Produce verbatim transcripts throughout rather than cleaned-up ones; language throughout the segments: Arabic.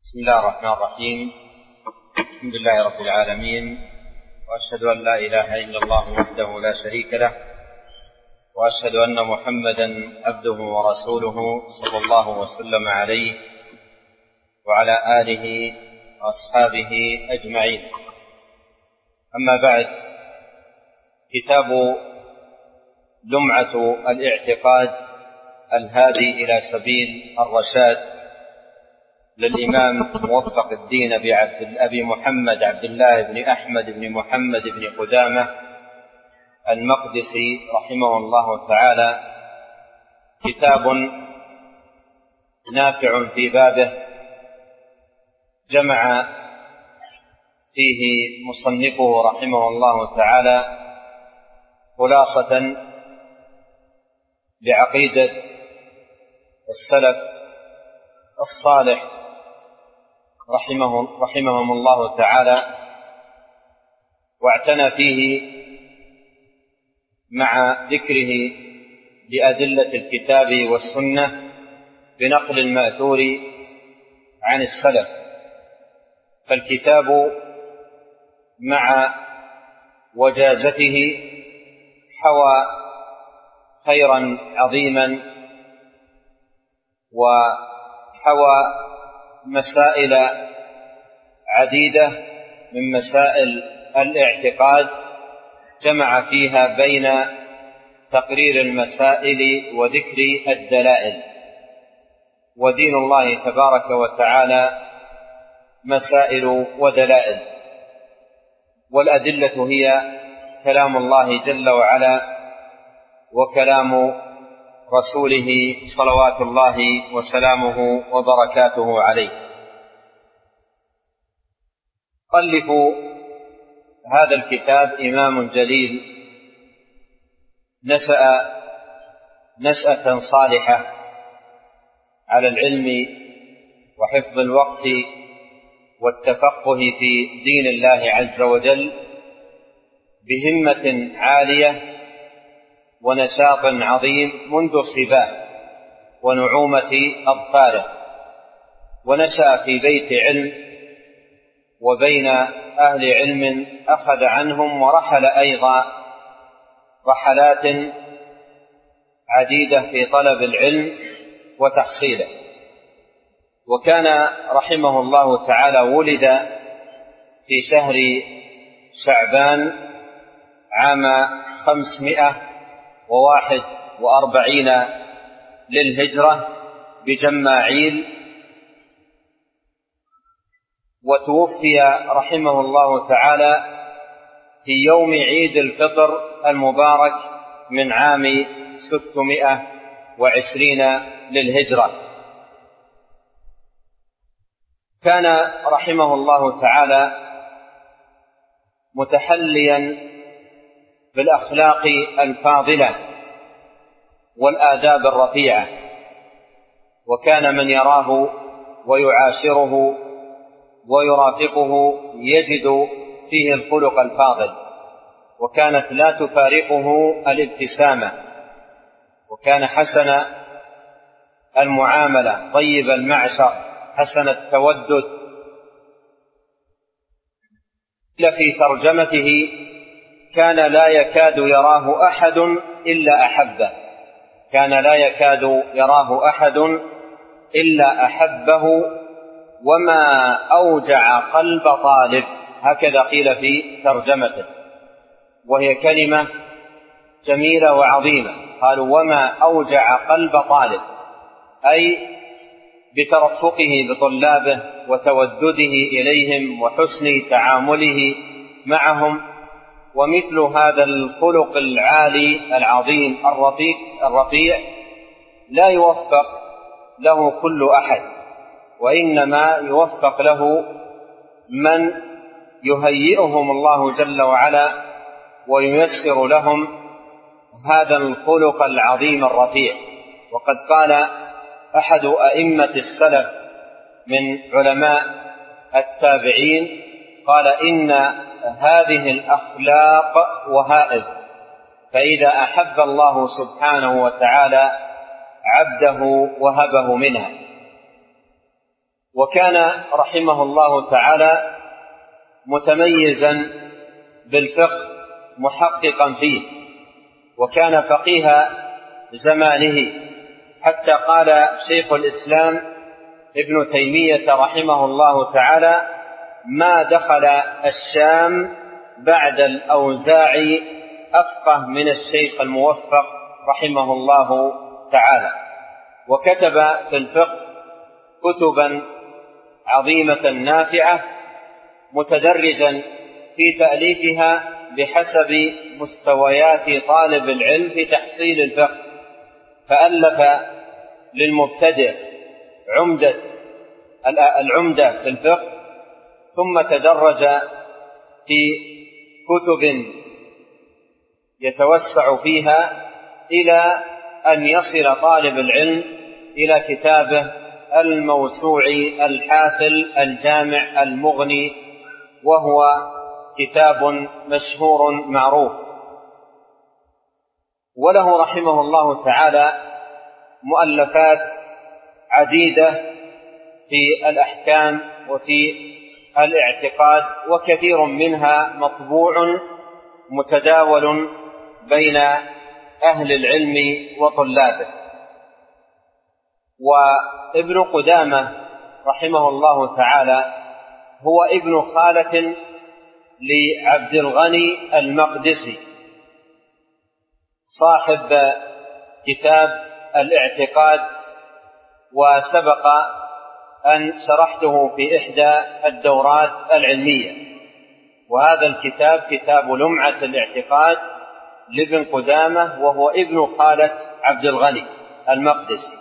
بسم الله الرحمن الرحيم. الحمد لله رب العالمين، وأشهد أن لا إله إلا الله وحده لا شريك له، وأشهد أن محمدا عبده ورسوله صلى الله وسلم عليه وعلى آله وأصحابه أجمعين. أما بعد، كتاب لمعة الاعتقاد الهادي إلى سبيل الرشاد للإمام موفق الدين أبي محمد عبد الله بن أحمد بن محمد بن قدامة المقدسي رحمه الله تعالى، كتاب نافع في بابه، جمع فيه مصنفه رحمه الله تعالى خلاصة بعقيدة السلف الصالح رحمه رحمهم الله تعالى، واعتنى فيه مع ذكره لأدلة الكتاب والسنة بنقل المأثور عن السلف. فالكتاب مع وجازته حوى خيرا عظيما، وحوى مسائل عديدة من مسائل الاعتقاد، جمع فيها بين تقرير المسائل وذكر الدلائل. ودين الله تبارك وتعالى مسائل ودلائل، والأدلة هي كلام الله جل وعلا وكلام رسوله صلوات الله وسلامه وبركاته عليه. مؤلف هذا الكتاب إمام جليل، نشأ نشأة صالحة على العلم وحفظ الوقت والتفقه في دين الله عز وجل، بهمة عالية ونشاط عظيم منذ الصبا ونعومة أظفاره. ونشأ في بيت علم وبين أهل علم أخذ عنهم، ورحل أيضا رحلات عديدة في طلب العلم وتحصيله. وكان رحمه الله تعالى ولد في شهر شعبان عام خمسمائة وواحد وأربعين للهجرة بجماعيل، وتوفي رحمه الله تعالى في يوم عيد الفطر المبارك من عام ستمائة وعشرين للهجرة. كان رحمه الله تعالى متحليا بالأخلاق الفاضلة والآداب الرفيعة، وكان من يراه ويعاشره ويرافقه يجد فيه الخلق الفاضل، وكانت لا تفارقه الابتسامة، وكان حسن المعاملة، طيب المعشر، حسن التودد. في ترجمته كان لا يكاد يراه أحد إلا أحبه، كان لا يكاد يراه أحد إلا أحبه، وما أوجع قلب طالب، هكذا قيل في ترجمته، وهي كلمة جميلة وعظيمة. قالوا وما أوجع قلب طالب، أي بترفقه بطلابه وتودده إليهم وحسن تعامله معهم. ومثل هذا الخلق العالي العظيم الرفيع الرفيع لا يوفق له كل أحد، وإنما يوفق له من يهيئهم الله جل وعلا وييسر لهم هذا الخلق العظيم الرفيع. وقد قال أحد أئمة السلف من علماء التابعين، قال إن هذه الأخلاق وهائب، فإذا أحب الله سبحانه وتعالى عبده وهبه منها. وكان رحمه الله تعالى متميزا بالفقه محققا فيه، وكان فقيه زمانه، حتى قال شيخ الإسلام ابن تيمية رحمه الله تعالى: ما دخل الشام بعد الأوزاعي أفقه من الشيخ الموفق رحمه الله تعالى. وكتب في الفقه كتبا عظيمة نافعة، متدرجا في تأليفها بحسب مستويات طالب العلم في تحصيل الفقه، فألف للمبتدئ عمدة العمدة في الفقه، ثم تدرج في كتب يتوسع فيها إلى أن يصل طالب العلم إلى كتابه الموسوعي الحافل الجامع المغني، وهو كتاب مشهور معروف. وله رحمه الله تعالى مؤلفات عديدة في الأحكام وفي الاعتقاد، وكثير منها مطبوع متداول بين أهل العلم وطلابه. وابن قدامة رحمه الله تعالى هو ابن خالة لعبد الغني المقدسي صاحب كتاب الاعتقاد، وسبق أن شرحته في إحدى الدورات العلمية. وهذا الكتاب كتاب لمعة الاعتقاد لابن قدامة، وهو ابن خالة عبد الغني المقدسي،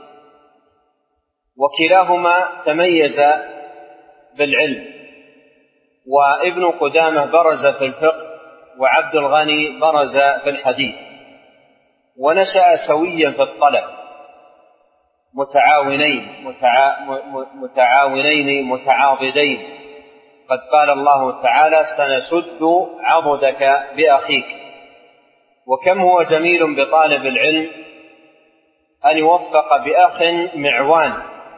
وكلاهما تميز بالعلم. وابن قدامة برز في الفقه، وعبد الغني برز في الحديث، ونشأ سويا في الطلب، متعاونين متعا... متعاونين متعاضدين. قد قال الله تعالى: سنشد عضدك بأخيك. وكم هو جميل بطالب العلم أن يوفق بأخ معوان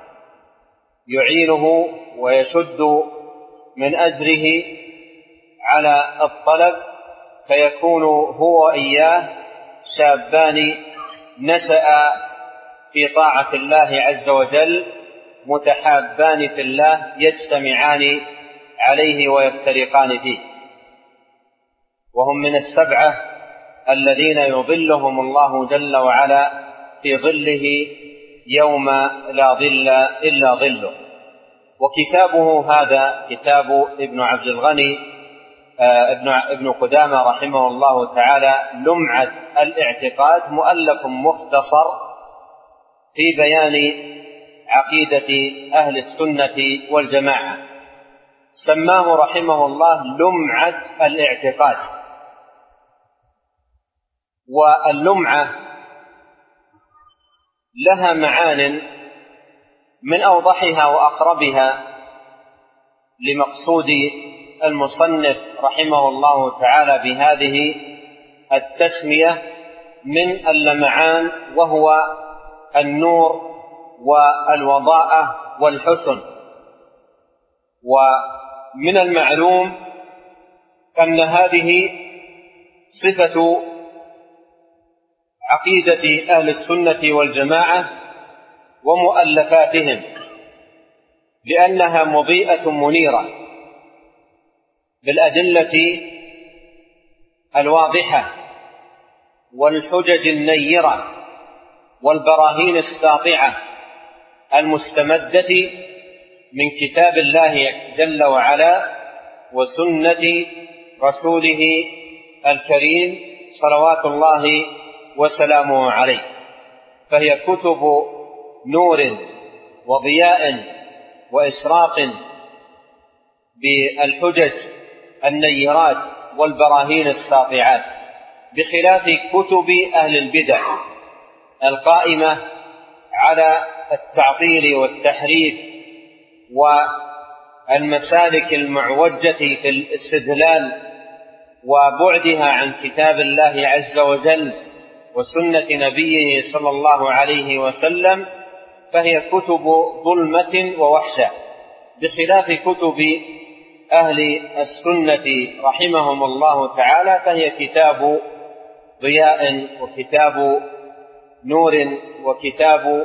يعينه ويشد من أزره على الطلب، فيكون هو وإياه شابان نشأ في طاعة الله عز وجل، متحابان في الله، يجتمعان عليه ويفترقان فيه. وهم من السبعة الذين يظلهم الله جل وعلا في ظله يوم لا ظل إلا ظله. وكتابه هذا كتاب ابن عبد الغني ابن ابن قدامة رحمه الله تعالى لمعة الاعتقاد، مؤلف مختصر في بيان عقيدة أهل السنة والجماعة، سماه رحمه الله لمعة الاعتقاد. واللمعة لها معان من أوضحها وأقربها لمقصود المصنف رحمه الله تعالى بهذه التسمية من اللمعان، وهو النور والوضاءة والحسن. ومن المعلوم أن هذه صفة عقيدة أهل السنة والجماعة ومؤلفاتهم، لأنها مضيئة منيرة بالأدلة الواضحة والحجج النيرة والبراهين الساطعة المستمدة من كتاب الله جل وعلا وسنة رسوله الكريم صلوات الله وسلامه عليه. فهي كتب نور وضياء وإشراق بالحجج النيرات والبراهين الساطعات، بخلاف كتب أهل البدع القائمة على التعطيل والتحريف والمسالك المعوجة في الاستدلال وبعدها عن كتاب الله عز وجل وسنة نبيه صلى الله عليه وسلم. فهي كتب ظلمة ووحشة، بخلاف كتب أهل السنة رحمهم الله تعالى، فهي كتاب ضياء وكتاب نور وكتاب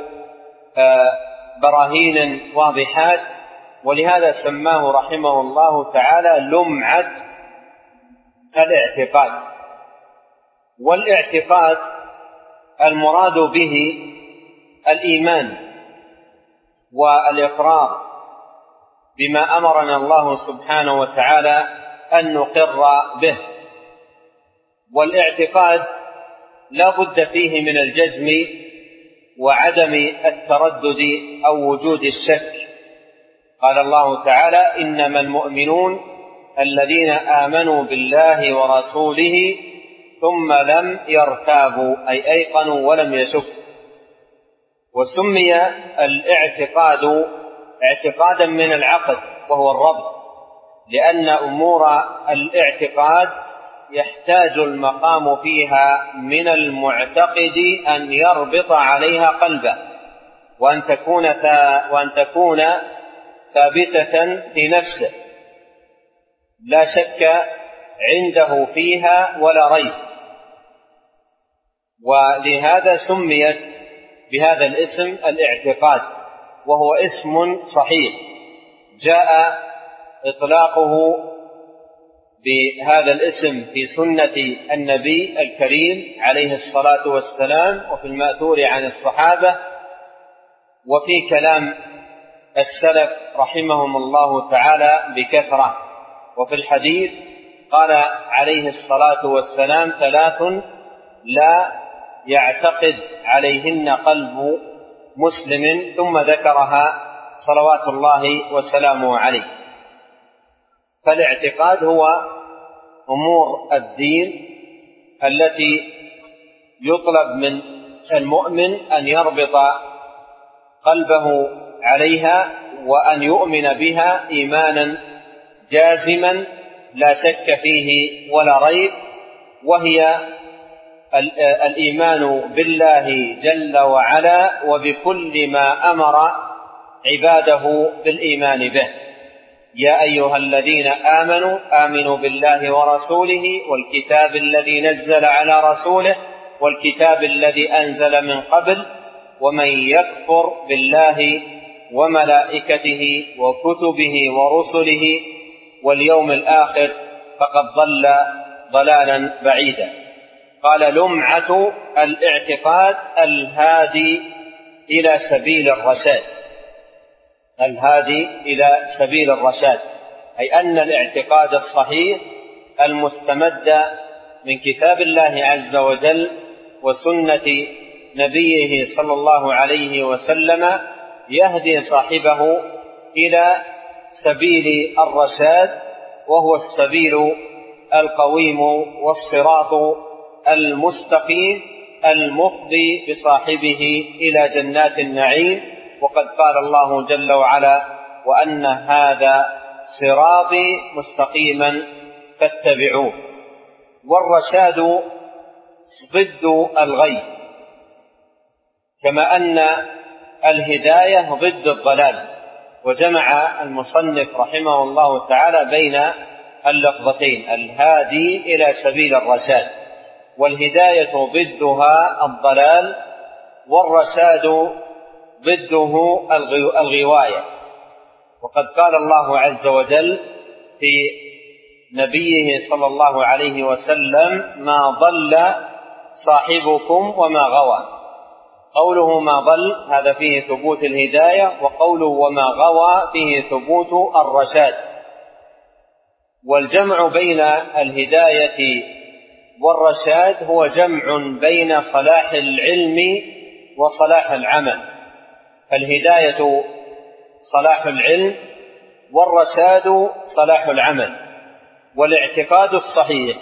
براهين واضحات، ولهذا سماه رحمه الله تعالى لمعة الاعتقاد. والاعتقاد المراد به الإيمان والإقرار بما أمرنا الله سبحانه وتعالى أن نقر به. والاعتقاد لا بد فيه من الجزم وعدم التردد أو وجود الشك. قال الله تعالى: إنما المؤمنون الذين آمنوا بالله ورسوله ثم لم يرتابوا، أي أيقنوا ولم يشكوا. وسمي الاعتقاد اعتقادا من العقد وهو الربط، لأن أمور الاعتقاد يحتاج المقام فيها من المعتقد أن يربط عليها قلبه، وأن تكون وأن تكون ثابتة في نفسه لا شك عنده فيها ولا ريب. ولهذا سميت بهذا الاسم الاعتقاد، وهو اسم صحيح جاء إطلاقه بهذا الاسم في سنة النبي الكريم عليه الصلاة والسلام، وفي المأثور عن الصحابة، وفي كلام السلف رحمهم الله تعالى بكثرة. وفي الحديث قال عليه الصلاة والسلام: ثلاث لا يعتقد عليهن قلب مسلم، ثم ذكرها صلوات الله وسلامه عليه. فالاعتقاد هو أمور الدين التي يطلب من المؤمن أن يربط قلبه عليها وأن يؤمن بها إيمانا جازما لا شك فيه ولا ريب، وهي الإيمان بالله جل وعلا وبكل ما أمر عباده بالإيمان به. يا أيها الذين آمنوا آمنوا بالله ورسوله والكتاب الذي نزل على رسوله والكتاب الذي أنزل من قبل، ومن يكفر بالله وملائكته وكتبه ورسله واليوم الآخر فقد ضل ضلالا بعيدا. قال: لمعة الاعتقاد الهادي إلى سبيل الرشاد. الهادي إلى سبيل الرشاد، أي أن الاعتقاد الصحيح المستمد من كتاب الله عز وجل وسنة نبيه صلى الله عليه وسلم يهدي صاحبه إلى سبيل الرشاد، وهو السبيل القويم والصراط المستقيم المفضي بصاحبه إلى جنات النعيم. وقد قال الله جل وعلا: وأن هذا صراطي مستقيما فاتبعوه. والرشاد ضد الغي، كما أن الهداية ضد الضلال. وجمع المصنف رحمه الله تعالى بين اللفظتين: الهادي إلى سبيل الرشاد، والهداية ضدها الضلال، والرشاد ضده الغواية. وقد قال الله عز وجل في نبيه صلى الله عليه وسلم: ما ضل صاحبكم وما غوى. قوله ما ضل هذا فيه ثبوت الهداية، وقوله وما غوى فيه ثبوت الرشاد. والجمع بين الهداية والرشاد هو جمع بين صلاح العلم وصلاح العمل. فالهداية صلاح العلم والرشاد صلاح العمل. والاعتقاد الصحيح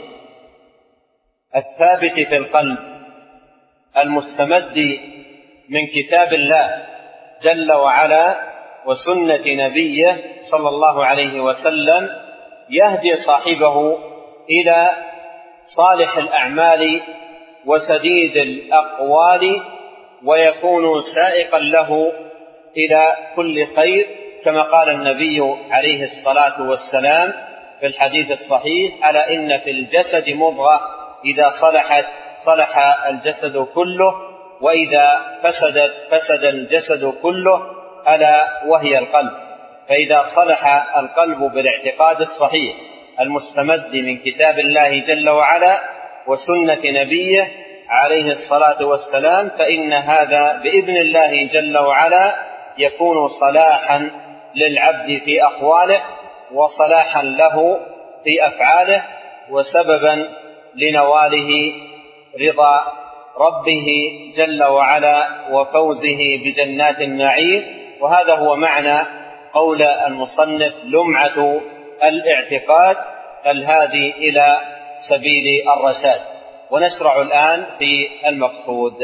الثابت في القلب المستمد من كتاب الله جل وعلا وسنة نبيه صلى الله عليه وسلم يهدي صاحبه إلى صالح الأعمال وسديد الأقوال، ويكون سائقا له إلى كل خير، كما قال النبي عليه الصلاة والسلام في الحديث الصحيح: ألا إن في الجسد مضغة إذا صلحت صلح الجسد كله، وإذا فسدت فسد الجسد كله، ألا وهي القلب. فإذا صلح القلب بالاعتقاد الصحيح المستمد من كتاب الله جل وعلا وسنة نبيه عليه الصلاة والسلام، فإن هذا بإذن الله جل وعلا يكون صلاحا للعبد في أقواله، وصلاحا له في أفعاله، وسببا لنواله رضا ربه جل وعلا وفوزه بجنات النعيم. وهذا هو معنى قول المصنف: لمعة الاعتقاد الهادي إلى سبيل الرشاد. ونشرع الآن في المقصود.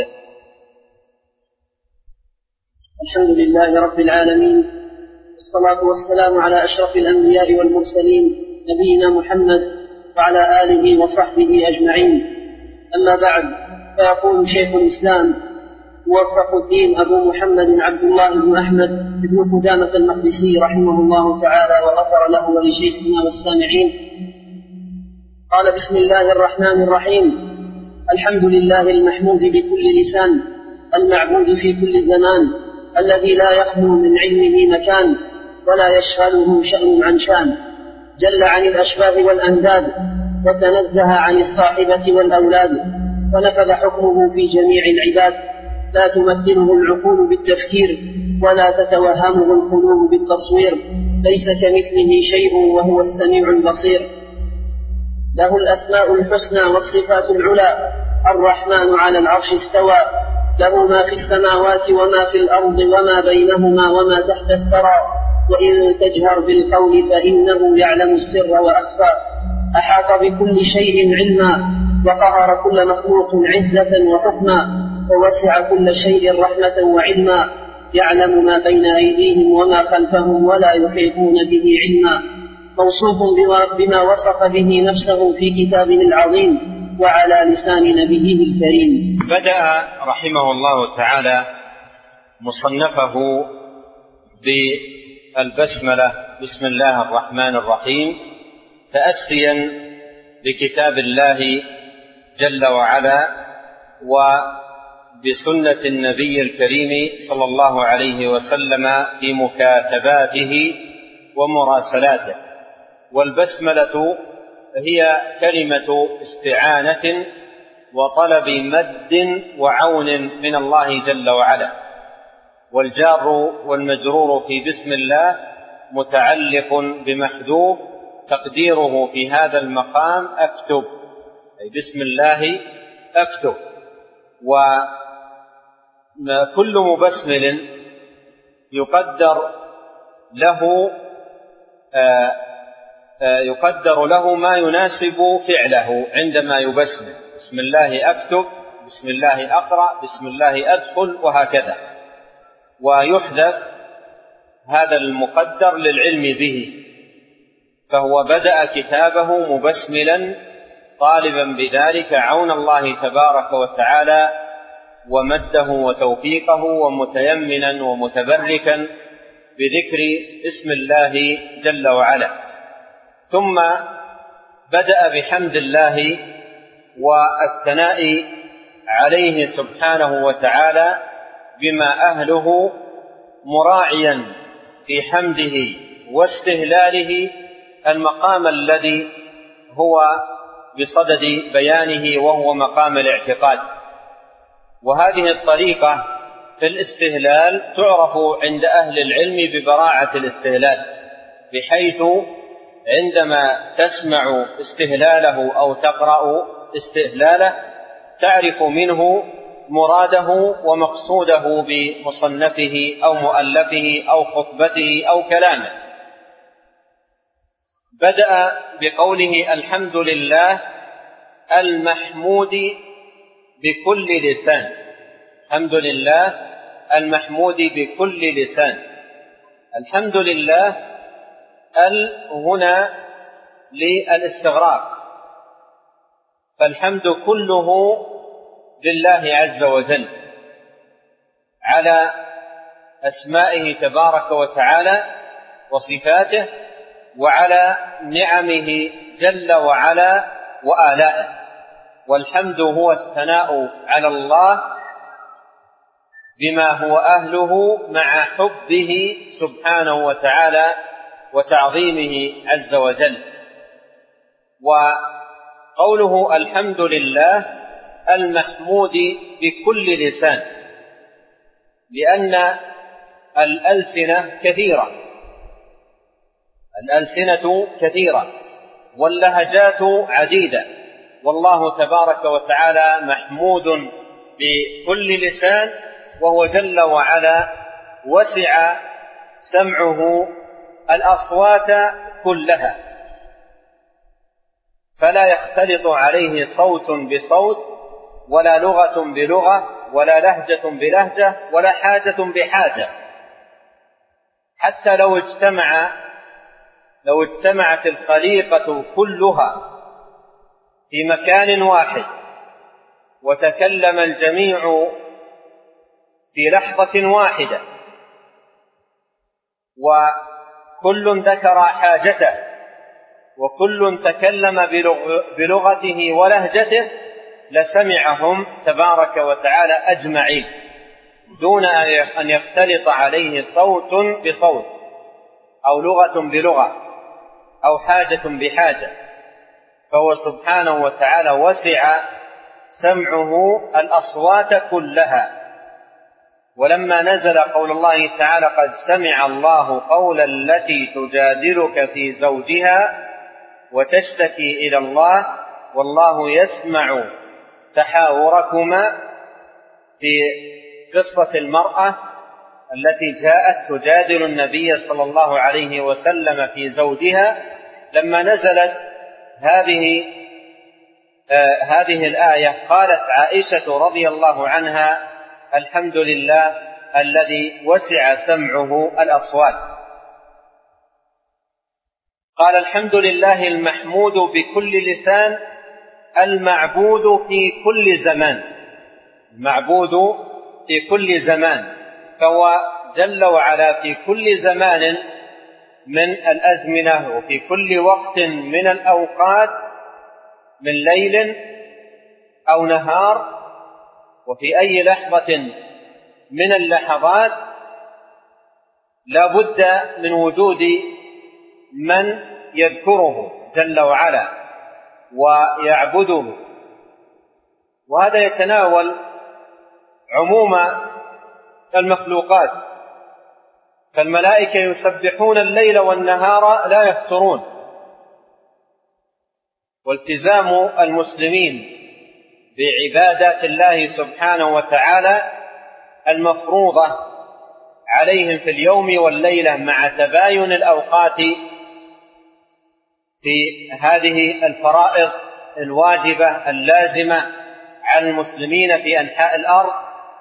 الحمد لله رب العالمين، والصلاة والسلام على أشرف الأنبياء والمرسلين نبينا محمد وعلى آله وصحبه أجمعين. أما بعد، فيقول شيخ الإسلام موفق الدين أبو محمد عبد الله بن أحمد بن قدامة المقدسي رحمه الله تعالى وغفر له ولشيخنا والسامعين: قال: بسم الله الرحمن الرحيم. الحمد لله المحمود بكل لسان، المعبود في كل زمان، الذي لا يخلو من علمه مكان ولا يشغله شأن عن شان، جل عن الأشباه والأنداد، وتنزه عن الصاحبة والأولاد، ونفذ حكمه في جميع العباد، لا تمثله العقول بالتفكير ولا تتوهمه القلوب بالتصوير، ليس كمثله شيء وهو السميع البصير. له الأسماء الحسنى والصفات العلى، الرحمن على العرش استوى، له ما في السماوات وما في الأرض وما بينهما وما تحت الثرى، وإن تجهر بالقول فإنه يعلم السر وأخفى، أحاط بكل شيء علما، وقهر كل مخلوق عزة وحكما، ووسع كل شيء رحمة وعلما، يعلم ما بين أيديهم وما خلفهم ولا يحيطون به علما، موصوف بما وصف به نفسه في كتابه العظيم وعلى لسان نبيه الكريم. بدأ رحمه الله تعالى مصنفه بالبسملة: بسم الله الرحمن الرحيم، تأسيا بكتاب الله جل وعلا وبسنة النبي الكريم صلى الله عليه وسلم في مكاتباته ومراسلاته. والبسملة هي كلمة استعانة وطلب مد وعون من الله جل وعلا، والجار والمجرور في بسم الله متعلق بمحذوف تقديره في هذا المقام أكتب، أي بسم الله أكتب. وكل مبسمل يقدر له آه يقدر له ما يناسب فعله عندما يبسمل: بسم الله أكتب، بسم الله أقرأ، بسم الله أدخل، وهكذا. ويحذف هذا المقدر للعلم به، فهو بدأ كتابه مبسملا طالبا بذلك عون الله تبارك وتعالى ومده وتوفيقه، ومتيمنا ومتبركا بذكر اسم الله جل وعلا. ثم بدأ بحمد الله والثناء عليه سبحانه وتعالى بما أهله، مراعيا في حمده واستهلاله المقام الذي هو بصدد بيانه، وهو مقام الاعتقاد. وهذه الطريقة في الاستهلال تعرف عند أهل العلم ببراعة الاستهلال، بحيث عندما تسمع استهلاله أو تقرأ استهلاله تعرف منه مراده ومقصوده بمصنفه أو مؤلفه أو خطبته أو كلامه. بدأ بقوله: الحمد لله المحمود بكل لسان. الحمد لله المحمود بكل لسان. الحمد لله ال هنا للاستغراق، فالحمد كله لله عز وجل على أسمائه تبارك وتعالى وصفاته وعلى نعمه جل وعلا وآلائه. والحمد هو الثناء على الله بما هو أهله مع حبه سبحانه وتعالى وتعظيمه عز وجل. وقوله الحمد لله المحمود بكل لسان، لأن الألسنة كثيرة الألسنة كثيرة واللهجات عديدة، والله تبارك وتعالى محمود بكل لسان، وهو جل وعلا وسع سمعه الأصوات كلها، فلا يختلط عليه صوت بصوت ولا لغة بلغة ولا لهجة بلهجة ولا حاجة بحاجة. حتى لو اجتمع لو اجتمعت الخليقة كلها في مكان واحد وتكلم الجميع في لحظة واحدة وكل ذكر حاجته وكل تكلم بلغته ولهجته لسمعهم تبارك وتعالى أجمعين دون أن يختلط عليه صوت بصوت أو لغة بلغة أو حاجة بحاجة، فهو سبحانه وتعالى وسع سمعه الأصوات كلها. ولما نزل قول الله تعالى قد سمع الله قول التي تجادلك في زوجها وتشتكي إلى الله والله يسمع تحاوركما، في قصة المرأة التي جاءت تجادل النبي صلى الله عليه وسلم في زوجها، لما نزلت هذه آه هذه الآية قالت عائشة رضي الله عنها الحمد لله الذي وسع سمعه الأصوات. قال الحمد لله المحمود بكل لسان المعبود في كل زمان، المعبود في كل زمان، فهو جل وعلا في كل زمان من الأزمنة وفي كل وقت من الأوقات، من ليل أو نهار، وفي أي لحظة من اللحظات لا بد من وجود من يذكره جل وعلا ويعبده. وهذا يتناول عموم المخلوقات، فالملائكة يسبحون الليل والنهار لا يفترون. والتزام المسلمين بعبادات الله سبحانه وتعالى المفروضة عليهم في اليوم والليلة مع تباين الأوقات في هذه الفرائض الواجبة اللازمة على المسلمين في أنحاء الأرض،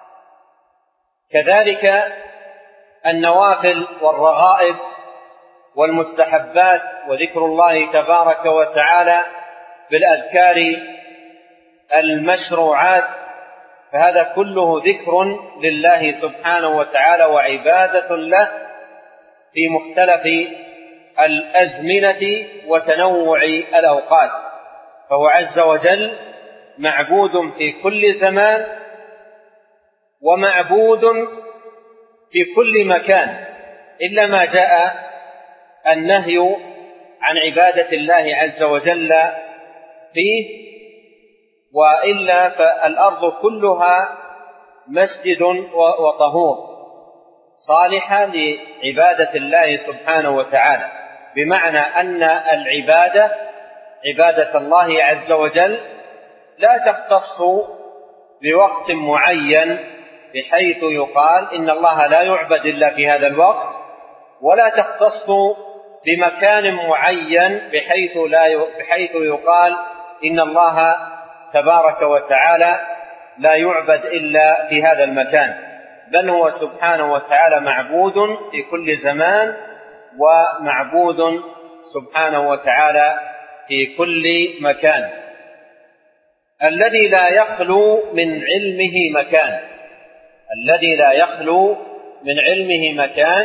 كذلك النوافل والرغائب والمستحبات وذكر الله تبارك وتعالى بالأذكار المشروعات، فهذا كله ذكر لله سبحانه وتعالى وعبادة له في مختلف الأزمنة وتنوع الأوقات، فهو عز وجل معبود في كل زمان ومعبود في كل مكان، إلا ما جاء النهي عن عبادة الله عز وجل فيه، وإلا فالأرض كلها مسجد وطهور صالحة لعبادة الله سبحانه وتعالى، بمعنى أن العبادة عبادة الله عز وجل لا تختص بوقت معين بحيث يقال إن الله لا يعبد إلا في هذا الوقت، ولا تختص بمكان معين بحيث, لا بحيث يقال إن الله تبارك وتعالى لا يعبد إلا في هذا المكان، بل هو سبحانه وتعالى معبود في كل زمان ومعبود سبحانه وتعالى في كل مكان. الذي لا يخلو من علمه مكان الذي لا يخلو من علمه مكان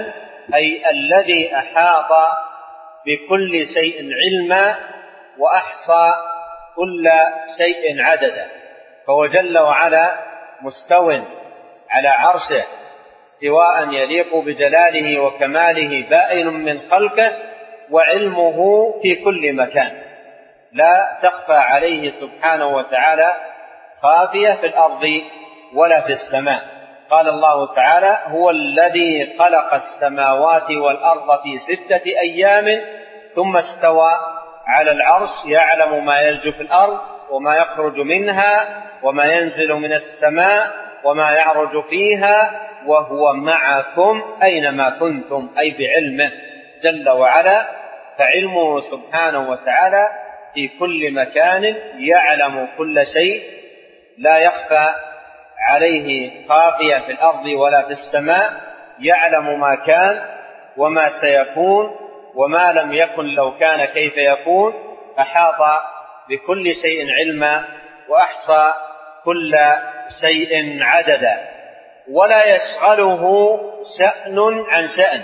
أي الذي أحاط بكل شيء علما وأحصى كل شيء عددا، فهو جل وعلا مستو على عرشه استواء يليق بجلاله وكماله بائن من خلقه، وعلمه في كل مكان، لا تخفى عليه سبحانه وتعالى خافية في الأرض ولا في السماء. قال الله تعالى: هو الذي خلق السماوات والأرض في ستة أيام ثم استوى على العرش يعلم ما يلج في الأرض وما يخرج منها وما ينزل من السماء وما يعرج فيها وهو معكم أينما كنتم، أي بعلمه جل وعلا. فعلمه سبحانه وتعالى في كل مكان، يعلم كل شيء، لا يخفى عليه خافية في الأرض ولا في السماء، يعلم ما كان وما سيكون وما لم يكن لو كان كيف يكون، أحاط بكل شيء علما وأحصى كل شيء عددا، ولا يشغله شأن عن شأن،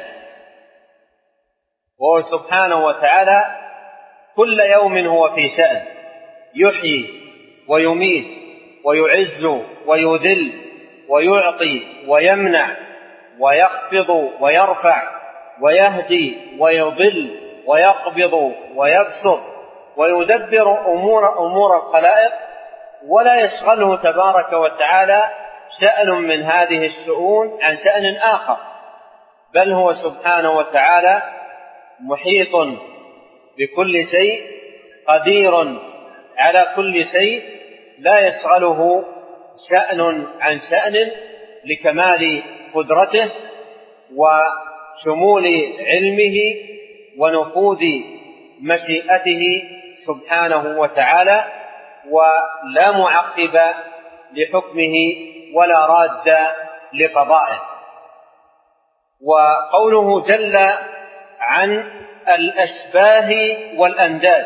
وهو سبحانه وتعالى كل يوم هو في شأن، يحيي ويميت ويعز ويذل ويعطي ويمنع ويخفض ويرفع ويهدي ويضل ويقبض ويبسط ويدبر أمور, أمور الخلائق، ولا يشغله تبارك وتعالى شأن من هذه الشؤون عن شأن آخر، بل هو سبحانه وتعالى محيط بكل شيء، قدير على كل شيء، لا يشغله شأن عن شأن، لكمال قدرته وشمول علمه ونفوذ مشيئته سبحانه وتعالى، ولا معقب لحكمه ولا راد لقضائه. وقوله جل عن الأشباه والأنداد،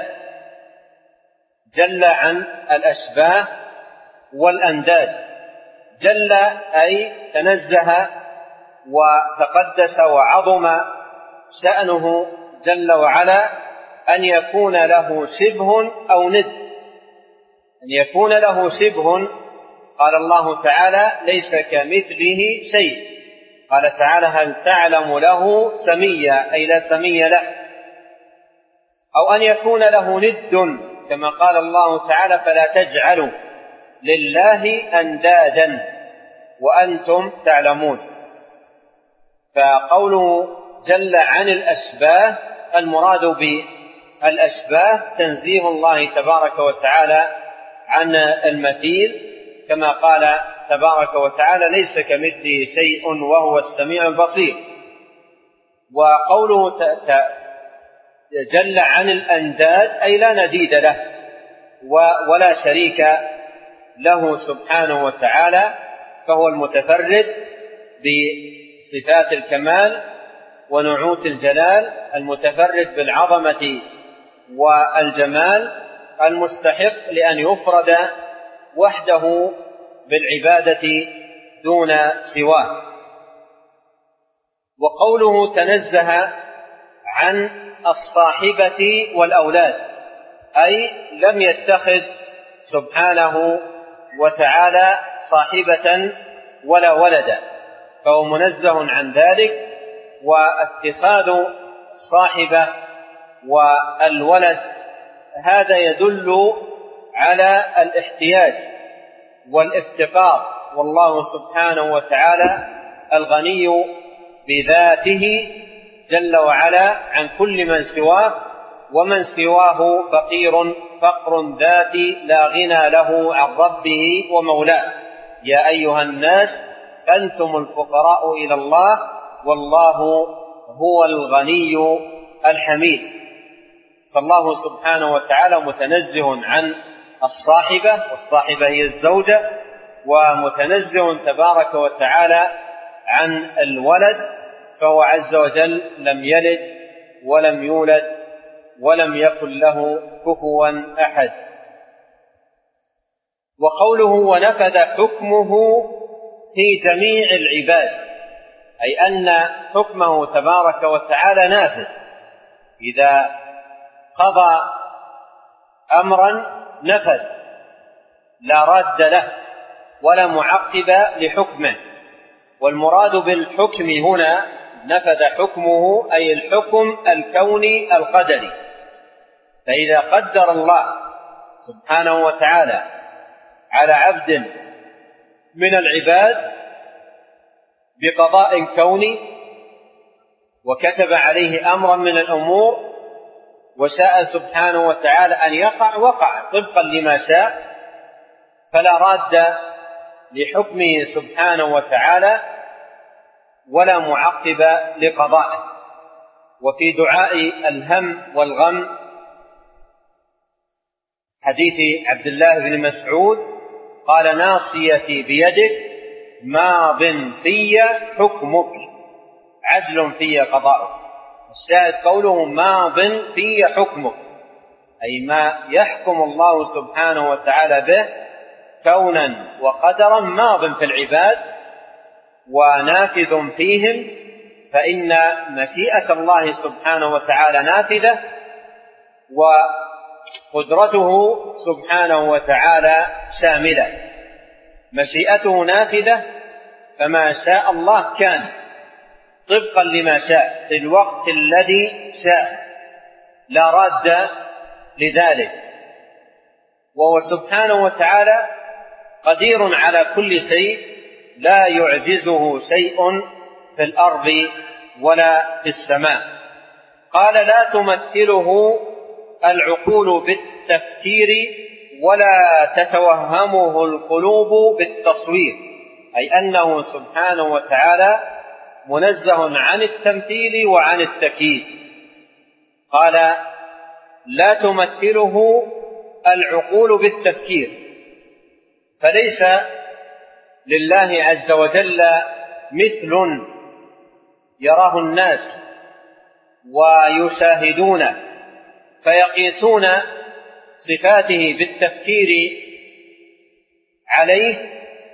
جل عن الأشباه والأنداد، جل أي تنزه وتقدس وعظم شأنه جل وعلا أن يكون له شبه أو ند. أن يكون له شبه، قال الله تعالى: ليس كمثله شيء. قال تعالى: هل تعلم له سميا، أي لا سمي له. أو أن يكون له ند، كما قال الله تعالى: فلا تجعلوا لله أندادا وأنتم تعلمون. فقوله جل عن الأشباه، المراد بالأشباه تنزيه الله تبارك وتعالى عن المثيل، كما قال تبارك وتعالى: ليس كمثله شيء وهو السميع البصير. وقوله جل عن الأنداد أي لا نديد له ولا شريك له سبحانه وتعالى، فهو المتفرد بصفات الكمال ونعوت الجلال، المتفرد بالعظمة والجمال، المستحق لأن يفرد وحده بالعبادة دون سواه. وقوله تنزه عن الصاحبة والأولاد، أي لم يتخذ سبحانه وتعالى صاحبة ولا ولدا، فهو منزه عن ذلك. واتخاذ الصاحبة والولد هذا يدل على الاحتياج والافتقار، والله سبحانه وتعالى الغني بذاته جل وعلا عن كل من سواه، ومن سواه فقير فقر ذاتي لا غنى له عن ربه ومولاه. يا أيها الناس أنتم الفقراء إلى الله والله هو الغني الحميد. فالله سبحانه وتعالى متنزه عن الصاحبة، والصاحبة هي الزوجة، ومتنزه تبارك وتعالى عن الولد، فهو عز وجل لم يلد ولم يولد ولم يكن له كفوا أحد. وقوله ونفذ حكمه في جميع العباد، أي أن حكمه تبارك وتعالى نافذ، إذا قضى أمرا نفذ لا راد له ولا معقب لحكمه. والمراد بالحكم هنا نفذ حكمه أي الحكم الكوني القدري. فإذا قدر الله سبحانه وتعالى على عبد من العباد بقضاء كوني وكتب عليه أمرا من الأمور وشاء سبحانه وتعالى أن يقع وقع طبقا لما شاء، فلا راد لحكمه سبحانه وتعالى ولا معقب لقضائه. وفي دعاء الهم والغم حديث عبد الله بن مسعود قال: ناصيتي بيدك ماض في حكمك عدل في قضاؤك. الشاهد قوله ماض في حكمك، أي ما يحكم الله سبحانه وتعالى به كونا وقدرا ماض في العباد ونافذ فيهم، فإن مشيئة الله سبحانه وتعالى نافذة وقدرته سبحانه وتعالى شاملة. مشيئته نافذة، فما شاء الله كان طبقا لما شاء في الوقت الذي شاء لا راد لذلك. وهو سبحانه وتعالى قدير على كل شيء، لا يعجزه شيء في الأرض ولا في السماء. قال: لا تمثله العقول بالتفكير ولا تتوهمه القلوب بالتصوير، أي أنه سبحانه وتعالى منزه عن التمثيل وعن التكييف. قال: لا تمثله العقول بالتفكير، فليس لله عز وجل مثل يراه الناس ويشاهدونه فيقيسون صفاته بالتفكير عليه،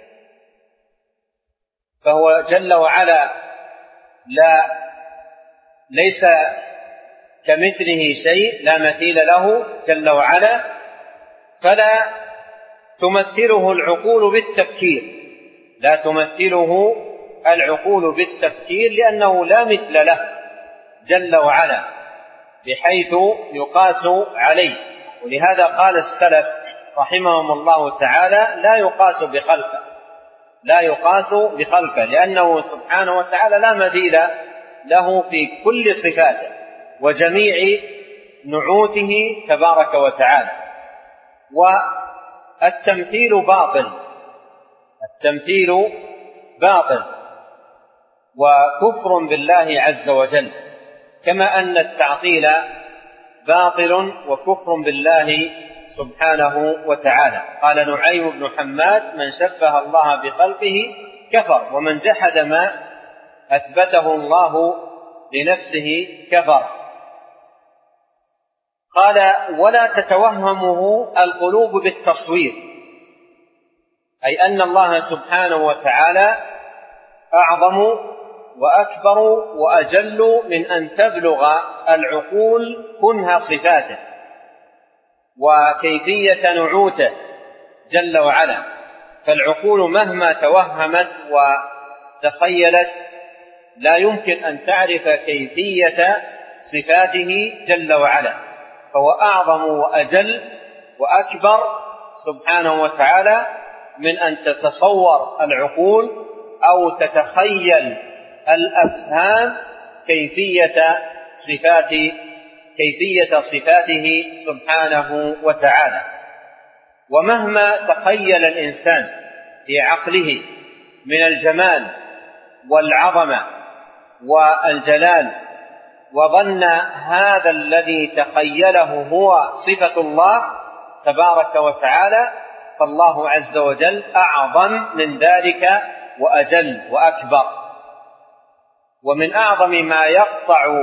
فهو جل وعلا لا ليس كمثله شيء، لا مثيل له جل وعلا، فلا تمثله العقول بالتفكير لا تمثله العقول بالتفكير لأنه لا مثل له جل وعلا بحيث يقاس عليه. ولهذا قال السلف رحمهم الله تعالى: لا يقاس بخلقه لا يقاس بخلقه لأنه سبحانه وتعالى لا مثيل له في كل صفاته وجميع نعوته تبارك وتعالى. والتمثيل باطل التمثيل باطل وكفر بالله عز وجل، كما أن التعطيل باطل وكفر بالله سبحانه وتعالى. قال نعيم بن حماد: من شبه الله بخلقه كفر، ومن جحد ما أثبته الله لنفسه كفر. قال: ولا تتوهمه القلوب بالتصوير، أي أن الله سبحانه وتعالى أعظم وأكبر وأجل من أن تبلغ العقول كنه صفاته وكيفية نعوته جل وعلا. فالعقول مهما توهمت وتخيلت لا يمكن أن تعرف كيفية صفاته جل وعلا، فهو أعظم وأجل وأكبر سبحانه وتعالى من أن تتصور العقول أو تتخيل الأفهام كيفية صفات كيفية صفاته سبحانه وتعالى. ومهما تخيل الإنسان في عقله من الجمال والعظمة والجلال وظن هذا الذي تخيله هو صفة الله تبارك وتعالى، فالله عز وجل أعظم من ذلك وأجل وأكبر. ومن أعظم ما يقطع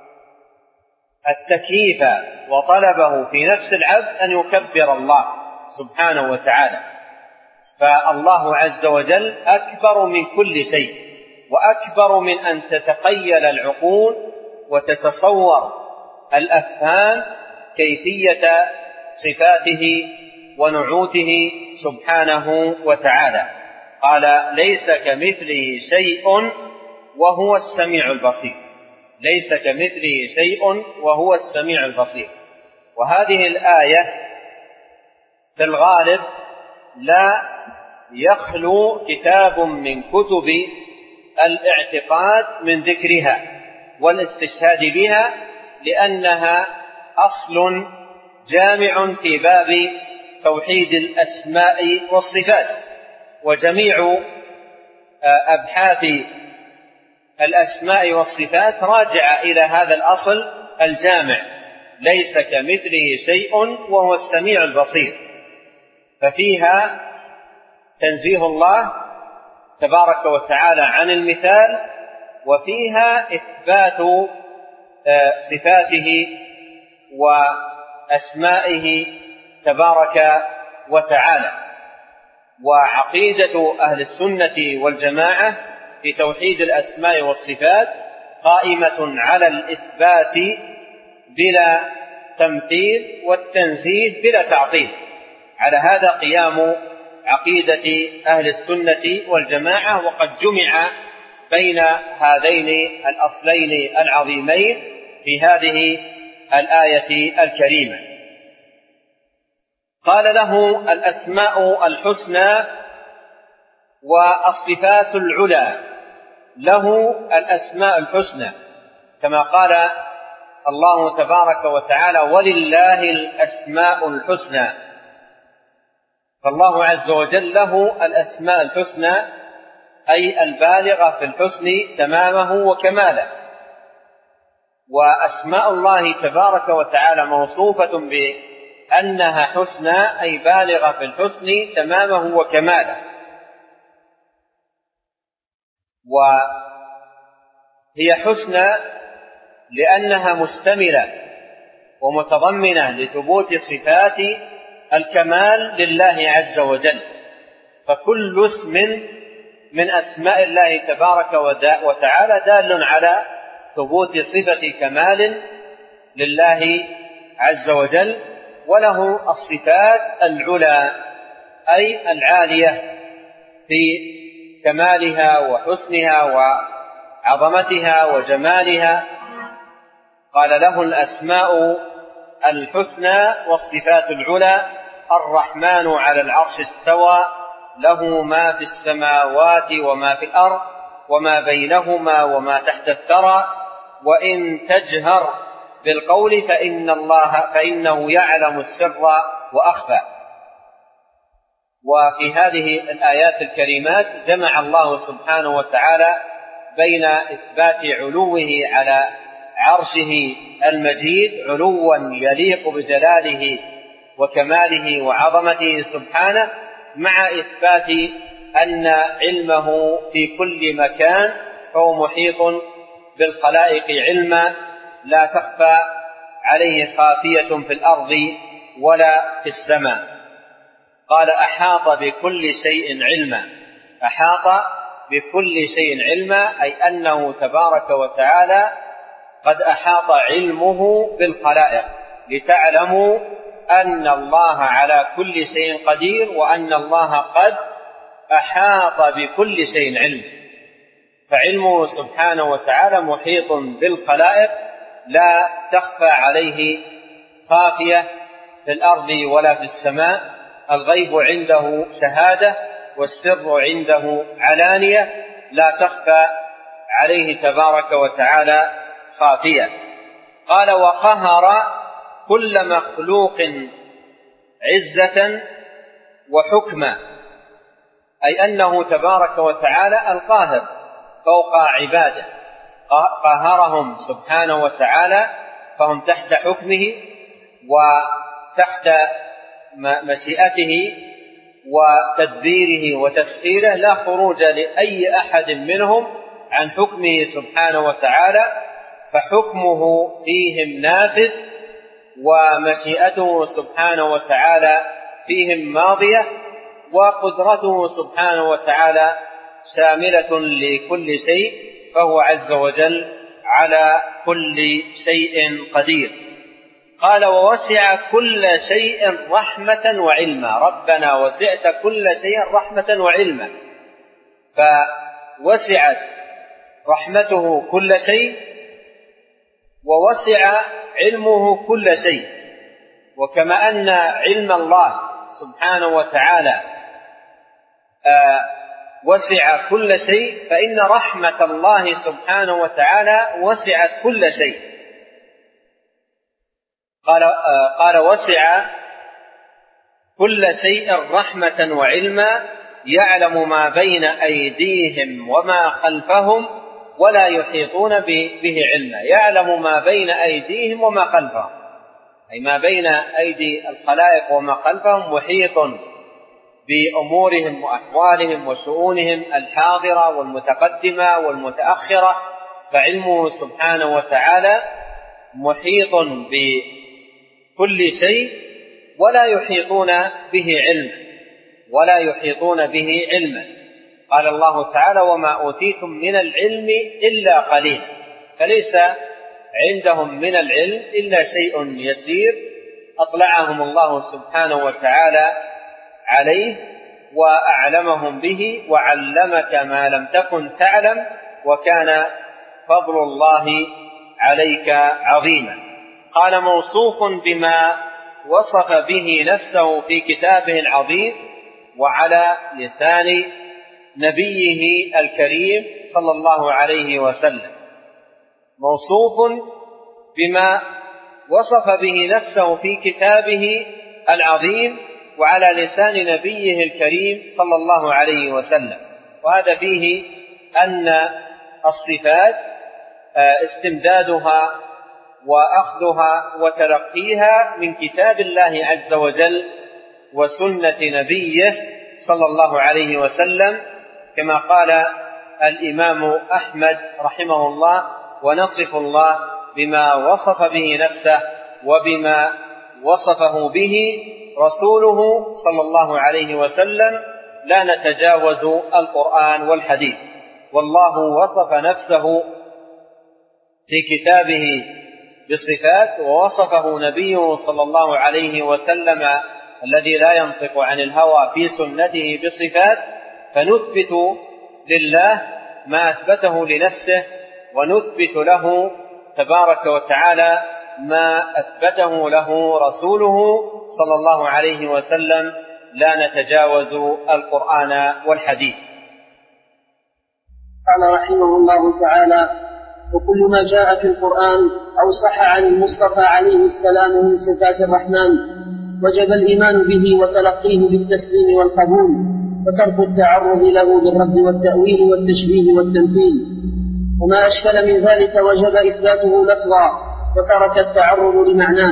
التكييف وطلبه في نفس العبد أن يكبر الله سبحانه وتعالى، فالله عز وجل أكبر من كل شيء، وأكبر من أن تتخيل العقول وتتصور الأفهام كيفية صفاته ونعوته سبحانه وتعالى. قال: ليس كمثله شيء وهو السميع البصير. ليس كمثله شيء وهو السميع البصير. وهذه الآية في الغالب لا يخلو كتاب من كتب الاعتقاد من ذكرها والاستشهاد بها، لأنها أصل جامع في باب توحيد الأسماء والصفات، وجميع أبحاث الأسماء والصفات راجعة إلى هذا الأصل الجامع: ليس كمثله شيء وهو السميع البصير. ففيها تنزيه الله تبارك وتعالى عن المثال، وفيها إثبات صفاته وأسمائه تبارك وتعالى. وعقيدة أهل السنة والجماعة في توحيد الأسماء والصفات قائمة على الإثبات بلا تمثيل والتنزيه بلا تعطيل. على هذا قيام عقيدة أهل السنة والجماعة، وقد جمع بين هذين الأصلين العظيمين في هذه الآية الكريمة. قال: له الأسماء الحسنى والصفات العلى. له الأسماء الحسنى، كما قال الله تبارك وتعالى: ولله الأسماء الحسنى. فالله عز وجل له الأسماء الحسنى، أي البالغة في الحسن تمامه وكماله. وأسماء الله تبارك وتعالى موصوفة بأنها حسنى، أي بالغة في الحسن تمامه وكماله. وهي حسنى لأنها مشتملة ومتضمنة لثبوت صفات الكمال لله عز وجل. فكل اسم من أسماء الله تبارك وتعالى دال على ثبوت صفة كمال لله عز وجل، وله الصفات العلى أي العالية في كمالها وحسنها وعظمتها وجمالها. قال: له الأسماء الحسنى والصفات العلى. الرحمن على العرش استوى، له ما في السماوات وما في الأرض وما بينهما وما تحت الثرى، وإن تجهر بالقول فإن الله فإنه يعلم السر وأخفى. وفي هذه الآيات الكريمات جمع الله سبحانه وتعالى بين إثبات علوه على عرشه المجيد، علوا يليق بجلاله وكماله وعظمته سبحانه، مع إثبات أن علمه في كل مكان، فهو محيط بالخلائق علما لا تخفى عليه خافية في الأرض ولا في السماء. قال: أحاط بكل شيء علما. أحاط بكل شيء علما، أي أنه تبارك وتعالى قد أحاط علمه بالخلائق، لتعلموا أن الله على كل شيء قدير، وأن الله قد أحاط بكل شيء علما. فعلمه سبحانه وتعالى محيط بالخلائق، لا تخفى عليه خافية في الأرض ولا في السماء. الغيب عنده شهادة، والسر عنده علانية، لا تخفى عليه تبارك وتعالى خافية. قال: وقهر كل مخلوق عزة وحكما، أي أنه تبارك وتعالى القاهر فوق عباده، قهرهم سبحانه وتعالى فهم تحت حكمه وتحت مشيئته وتدبيره وتسخيره، لا خروج لأي أحد منهم عن حكمه سبحانه وتعالى، فحكمه فيهم نافذ، ومشيئته سبحانه وتعالى فيهم ماضية، وقدرته سبحانه وتعالى شاملة لكل شيء، فهو عز وجل على كل شيء قدير. قال ووسع كل شيء رحمة وعلما. ربنا وسعت كل شيء رحمة وعلما، فوسعت رحمته كل شيء ووسع علمه كل شيء. وكما أن علم الله سبحانه وتعالى وسع كل شيء، فإن رحمة الله سبحانه وتعالى وسعت كل شيء. قال, قال وسع كل شيء رحمة وعلما يعلم ما بين أيديهم وما خلفهم ولا يحيطون به علما. يعلم ما بين أيديهم وما خلفهم، أي ما بين أيدي الخلائق وما خلفهم محيط بأمورهم وأحوالهم وشؤونهم الحاضرة والمتقدمة والمتأخرة. فعلمه سبحانه وتعالى محيط بكل شيء ولا يحيطون به علما ولا يحيطون به علما. قال الله تعالى وما أوتيتم من العلم إلا قليلا، فليس عندهم من العلم إلا شيء يسير أطلعهم الله سبحانه وتعالى عليه وأعلمهم به. وعلمك ما لم تكن تعلم وكان فضل الله عليك عظيما. قال موصوف بما وصف به نفسه في كتابه العظيم وعلى لسان نبيه الكريم صلى الله عليه وسلم. موصوف بما وصف به نفسه في كتابه العظيم وعلى لسان نبيه الكريم صلى الله عليه وسلم. وهذا فيه أن الصفات استمدادها وأخذها وتلقيها من كتاب الله عز وجل وسنة نبيه صلى الله عليه وسلم، كما قال الإمام أحمد رحمه الله ونصف الله بما وصف به نفسه وبما وصفه به رسوله صلى الله عليه وسلم لا نتجاوز القرآن والحديث. والله وصف نفسه في كتابه بصفات ووصفه نبيه صلى الله عليه وسلم الذي لا ينطق عن الهوى في سنته بصفات، فنثبت لله ما أثبته لنفسه ونثبت له تبارك وتعالى ما أثبته له رسوله صلى الله عليه وسلم، لا نتجاوز القرآن والحديث. قال رحمه الله تعالى وكل ما جاء في القرآن أو صح عن المصطفى عليه السلام من صفات الرحمن وجب الإيمان به وتلقيه بالتسليم والقبول وترك التعرض له بالرد والتأويل والتشبيه والتمثيل. وما أشكل من ذلك وجب إثباته لفظا وترك التعرض لمعناه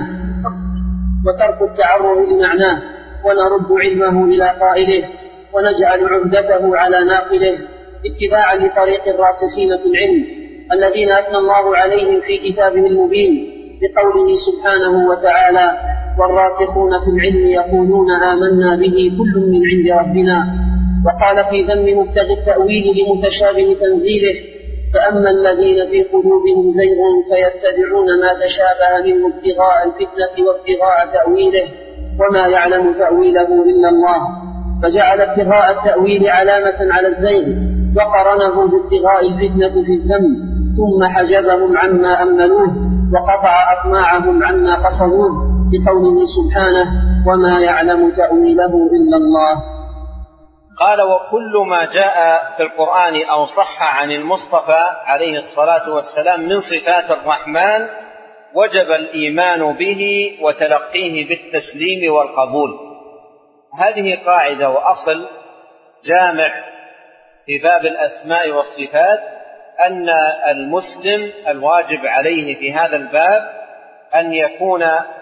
وترك التعرض لمعناه ونرد علمه إلى قائله ونجعل عهدته على ناقله اتباعا لطريق الراسخين في العلم الذين أثنى الله عليهم في كتابه المبين بقوله سبحانه وتعالى والراسخون في العلم يقولون آمنا به كل من عند ربنا. وقال في ذم مبتغي التأويل لمتشابه تنزيله فأما الذين في قلوبهم زيغ فيتبعون ما تشابه منه ابتغاء الفتنة وابتغاء تأويله وما يعلم تأويله إلا الله، فجعل ابتغاء التأويل علامة على الزيغ وقرنه بابتغاء الفتنة في الذنب ثم حجبهم عما أملوه وقطع أطماعهم عما قصدوه بقوله سبحانه وما يعلم تأويله إلا الله. قال وكل ما جاء في القرآن أو صح عن المصطفى عليه الصلاة والسلام من صفات الرحمن وجب الإيمان به وتلقيه بالتسليم والقبول. هذه قاعدة وأصل جامع في باب الأسماء والصفات، أن المسلم الواجب عليه في هذا الباب أن يكون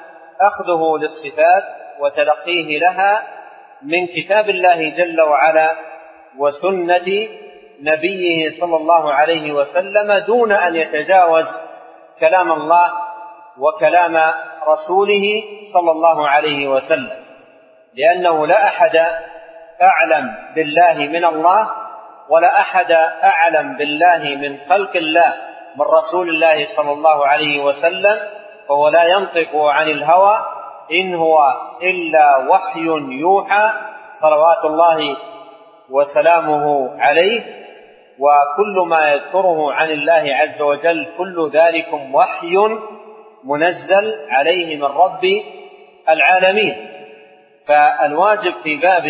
أخذه للصفات وتلقيه لها من كتاب الله جل وعلا وسنة نبيه صلى الله عليه وسلم دون أن يتجاوز كلام الله وكلام رسوله صلى الله عليه وسلم، لأنه لا أحد أعلم بالله من الله ولا أحد أعلم بالله من خلق الله من رسول الله صلى الله عليه وسلم، فهو لا ينطق عن الهوى إن هو إلا وحي يوحى صلوات الله وسلامه عليه. وكل ما يذكره عن الله عز وجل كل ذلك وحي منزل عليه من رب العالمين. فالواجب في باب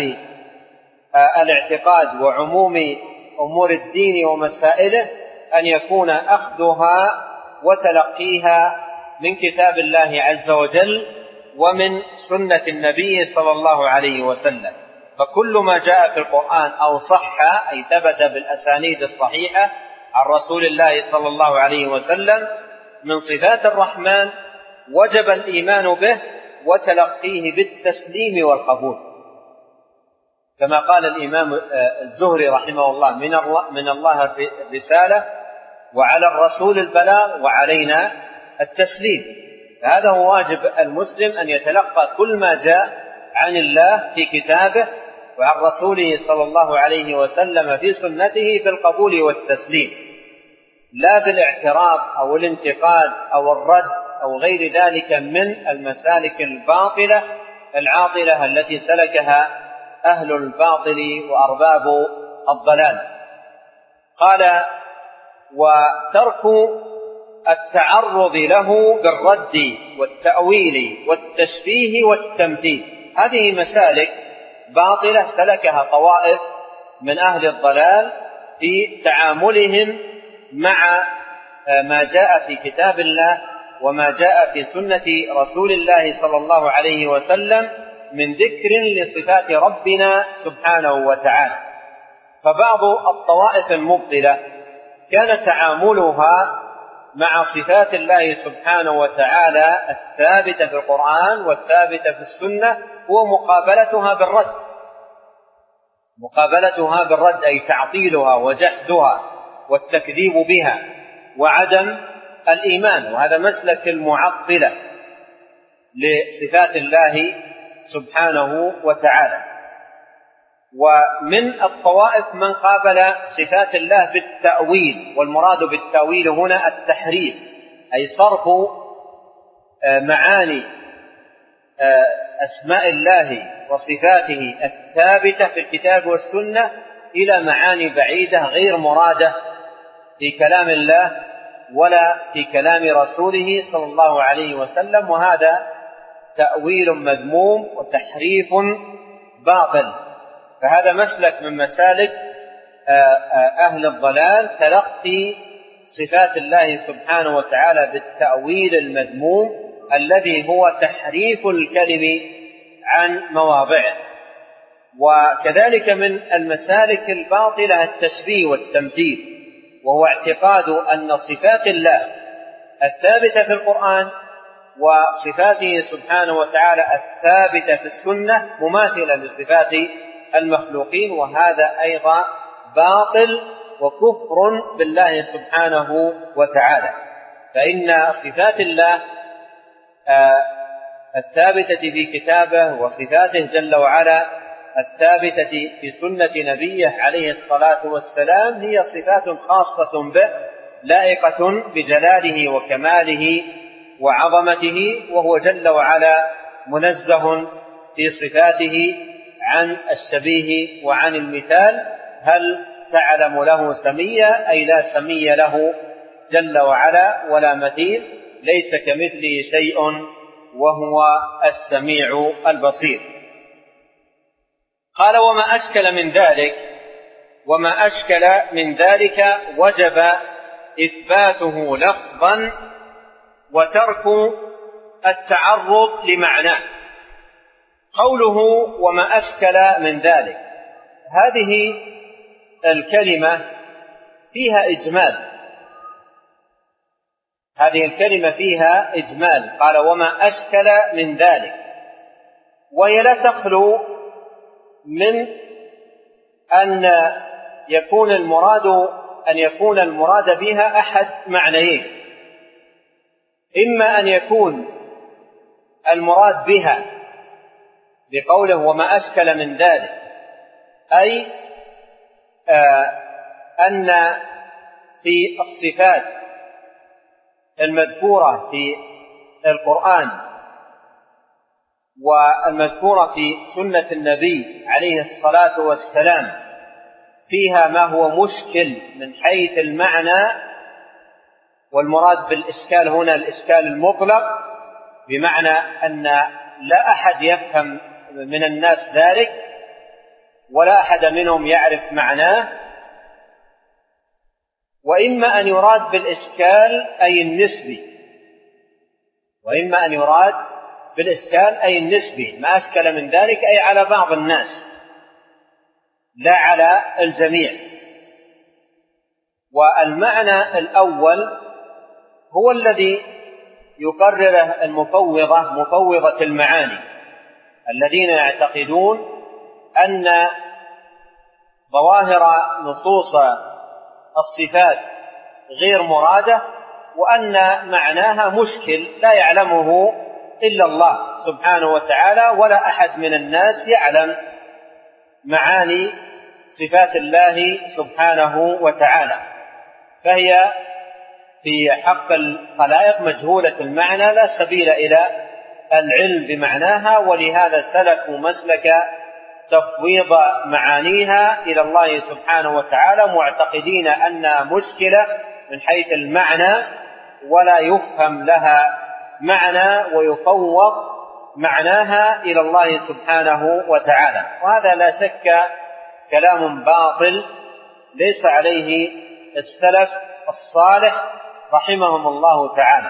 الاعتقاد وعموم أمور الدين ومسائله أن يكون أخذها وتلقيها من كتاب الله عز وجل ومن سنة النبي صلى الله عليه وسلم. فكل ما جاء في القرآن أو صح أي ثبت بالأسانيد الصحيحة عن رسول الله صلى الله عليه وسلم من صفات الرحمن وجب الإيمان به وتلقيه بالتسليم والقبول، كما قال الإمام الزهري رحمه الله: من الله, من الله الرسالة وعلى الرسول البلاغ وعلينا التسليم. فهذا هو واجب المسلم أن يتلقى كل ما جاء عن الله في كتابه وعن رسوله صلى الله عليه وسلم في سنته بالقبول والتسليم، لا بالاعتراض أو الانتقاد أو الرد أو غير ذلك من المسالك الباطلة العاطلة التي سلكها أهل الباطل وأرباب الضلال. قال: وترك التعرض له بالرد والتأويل والتشبيه والتمثيل، هذه مسالك باطلة سلكها طوائف من أهل الضلال في تعاملهم مع ما جاء في كتاب الله وما جاء في سنة رسول الله صلى الله عليه وسلم من ذكر لصفات ربنا سبحانه وتعالى. فبعض الطوائف المبطلة كان تعاملها مع صفات الله سبحانه وتعالى الثابتة في القرآن والثابتة في السنة هو مقابلتها بالرد، مقابلتها بالرد أي تعطيلها وجحدها والتكذيب بها وعدم الإيمان، وهذا مسلك المعطلة لصفات الله سبحانه وتعالى. ومن الطوائف من قابل صفات الله بالتأويل، والمراد بالتأويل هنا التحريف، أي صرف معاني أسماء الله وصفاته الثابتة في الكتاب والسنة إلى معاني بعيدة غير مرادة في كلام الله ولا في كلام رسوله صلى الله عليه وسلم، وهذا تأويل مذموم وتحريف باطل. فهذا مسلك من مسالك أهل الضلال، تلقي صفات الله سبحانه وتعالى بالتأويل المذموم الذي هو تحريف الكلم عن مواضعه. وكذلك من المسالك الباطلة التشبيه والتمثيل، وهو اعتقاد أن صفات الله الثابتة في القرآن وصفاته سبحانه وتعالى الثابتة في السنة مماثلة لصفات المخلوقين، وهذا أيضا باطل وكفر بالله سبحانه وتعالى. فإن صفات الله الثابتة في كتابه وصفاته جل وعلا الثابتة في سنة نبيه عليه الصلاة والسلام هي صفات خاصة به لائقة بجلاله وكماله وعظمته، وهو جل وعلا منزه في صفاته عن الشبيه وعن المثال. هل تعلم له سميا؟ أي لا سمي له جل وعلا ولا مثيل، ليس كمثله شيء وهو السميع البصير. قال: وما أشكل من ذلك وما أشكل من ذلك وجب إثباته لفظا وترك التعرض لمعناه. قوله وما أشكل من ذلك، هذه الكلمة فيها إجمال، هذه الكلمة فيها إجمال. قال: وما أشكل من ذلك، وهي لا تخلو من أن يكون المراد أن يكون المراد بها أحد معنيين: إما أن يكون المراد بها بقوله وما أشكل من ذلك أي أن في الصفات المذكورة في القرآن والمذكورة في سنة النبي عليه الصلاة والسلام فيها ما هو مشكل من حيث المعنى، والمراد بالإشكال هنا الإشكال المطلق، بمعنى أن لا أحد يفهم من الناس ذلك ولا أحد منهم يعرف معناه. وإما أن يراد بالإشكال أي النسبي، وإما أن يراد بالإشكال أي النسبي، ما أشكل من ذلك أي على بعض الناس لا على الجميع. والمعنى الأول هو الذي يقرره المفوضة مفوضة المعاني، الذين يعتقدون أن ظواهر نصوص الصفات غير مرادة، وأن معناها مشكل لا يعلمه إلا الله سبحانه وتعالى، ولا أحد من الناس يعلم معاني صفات الله سبحانه وتعالى، فهي في حق الخلائق مجهولة المعنى لا سبيل إلى العلم بمعناها، ولهذا سلكوا مسلك تفويض معانيها إلى الله سبحانه وتعالى، معتقدين أنها مشكلة من حيث المعنى ولا يفهم لها معنى، ويفوض معناها إلى الله سبحانه وتعالى. وهذا لا شك كلام باطل ليس عليه السلف الصالح رحمهم الله تعالى.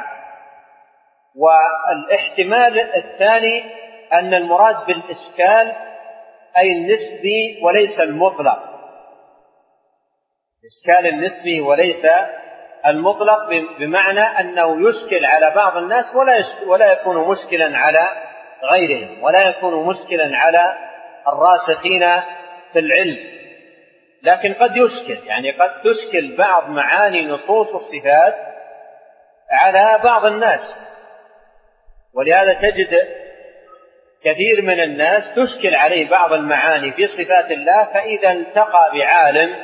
والاحتمال الثاني أن المراد بالإشكال أي النسبي وليس المطلق، إشكال النسبي وليس المطلق، بمعنى أنه يشكل على بعض الناس ولا ولا يكون مشكلا على غيرهم، ولا يكون مشكلا على الراسخين في العلم، لكن قد يشكل، يعني قد تشكل بعض معاني نصوص الصفات على بعض الناس. ولهذا تجد كثير من الناس تشكل عليه بعض المعاني في صفات الله، فإذا التقى بعالم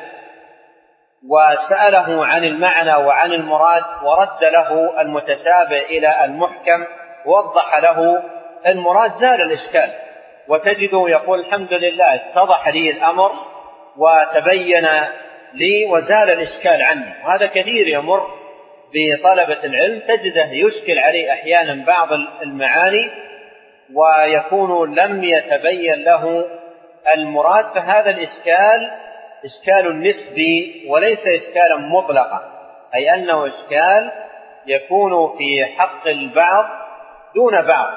وسأله عن المعنى وعن المراد ورد له المتشابه إلى المحكم ووضح له المراد زال الإشكال، وتجده يقول الحمد لله اتضح لي الأمر وتبين لي وزال الإشكال عني. وهذا كثير يمر بطلبة العلم، تجده يشكل عليه أحيانا بعض المعاني ويكون لم يتبين له المراد، فهذا الإشكال إشكال نسبي وليس إشكالا مطلقا، أي أنه إشكال يكون في حق البعض دون بعض،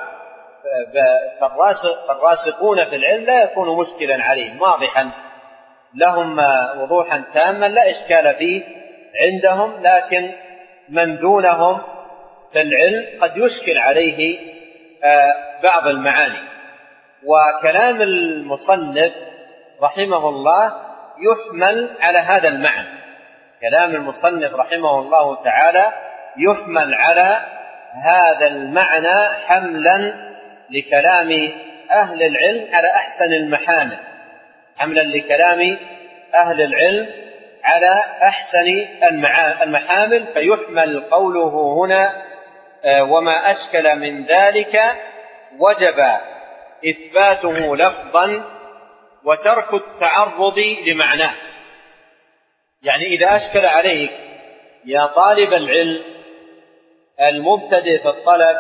فالراسخون في العلم لا يكون مشكلا عليهم، واضحا لهم وضوحا تاما لا إشكال فيه عندهم، لكن من دونهم في العلم قد يشكل عليه بعض المعاني. وكلام المصنف رحمه الله يحمل على هذا المعنى، كلام المصنف رحمه الله تعالى يحمل على هذا المعنى حملا لكلام أهل العلم على أحسن المحامل، حملا لكلام أهل العلم على أحسن المحامل، فيحمل قوله هنا وما أشكل من ذلك وجب إثباته لفظا وترك التعرض لمعناه. يعني إذا أشكل عليك يا طالب العلم المبتدئ في الطلب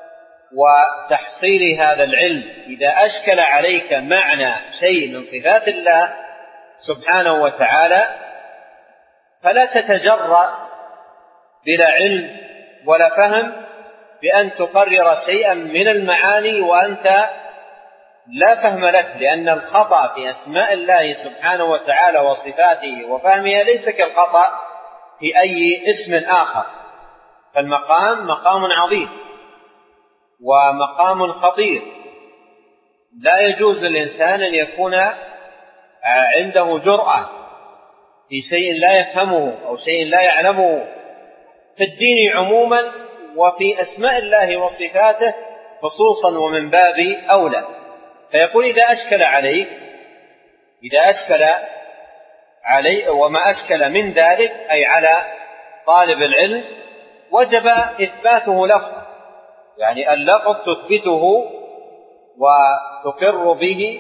وتحصيل هذا العلم، إذا أشكل عليك معنى شيء من صفات الله سبحانه وتعالى فلا تتجرأ بلا علم ولا فهم بأن تقرر شيئا من المعاني وأنت لا فهم لك، لأن الخطأ في أسماء الله سبحانه وتعالى وصفاته وفهمها ليس كالخطأ في أي اسم آخر، فالمقام مقام عظيم ومقام خطير، لا يجوز للإنسان أن يكون عنده جرأة في شيء لا يفهمه أو شيء لا يعلمه في الدين عموما وفي أسماء الله وصفاته خصوصا ومن باب أولى. فيقول إذا أشكل عليك إذا أشكل عليه وما أشكل من ذلك أي على طالب العلم وجب إثباته لفظ، يعني اللفظ تثبته وتقر به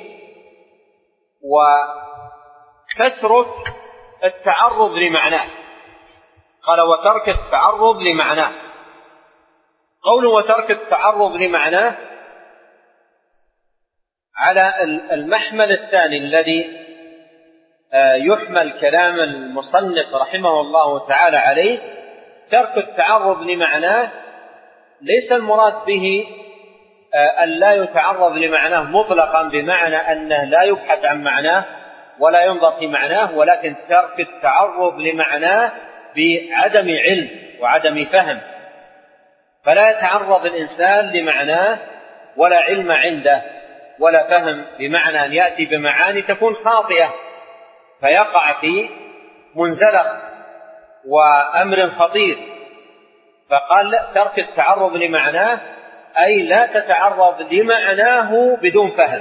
وتترك التعرض لمعناه. قال وترك التعرض لمعناه. قوله وترك التعرض لمعناه على المحمل الثاني الذي يحمل كلام المصنف رحمه الله تعالى عليه، ترك التعرض لمعناه ليس المراد به أن لا يتعرض لمعناه مطلقا بمعنى أنه لا يبحث عن معناه ولا ينظر في معناه، ولكن ترك التعرض لمعناه بعدم علم وعدم فهم، فلا يتعرض الإنسان لمعناه ولا علم عنده ولا فهم، بمعنى أن يأتي بمعاني تكون خاطئة فيقع في منزلق وأمر خطير. فقال ترك التعرض لمعناه أي لا تتعرض لمعناه بدون فهم،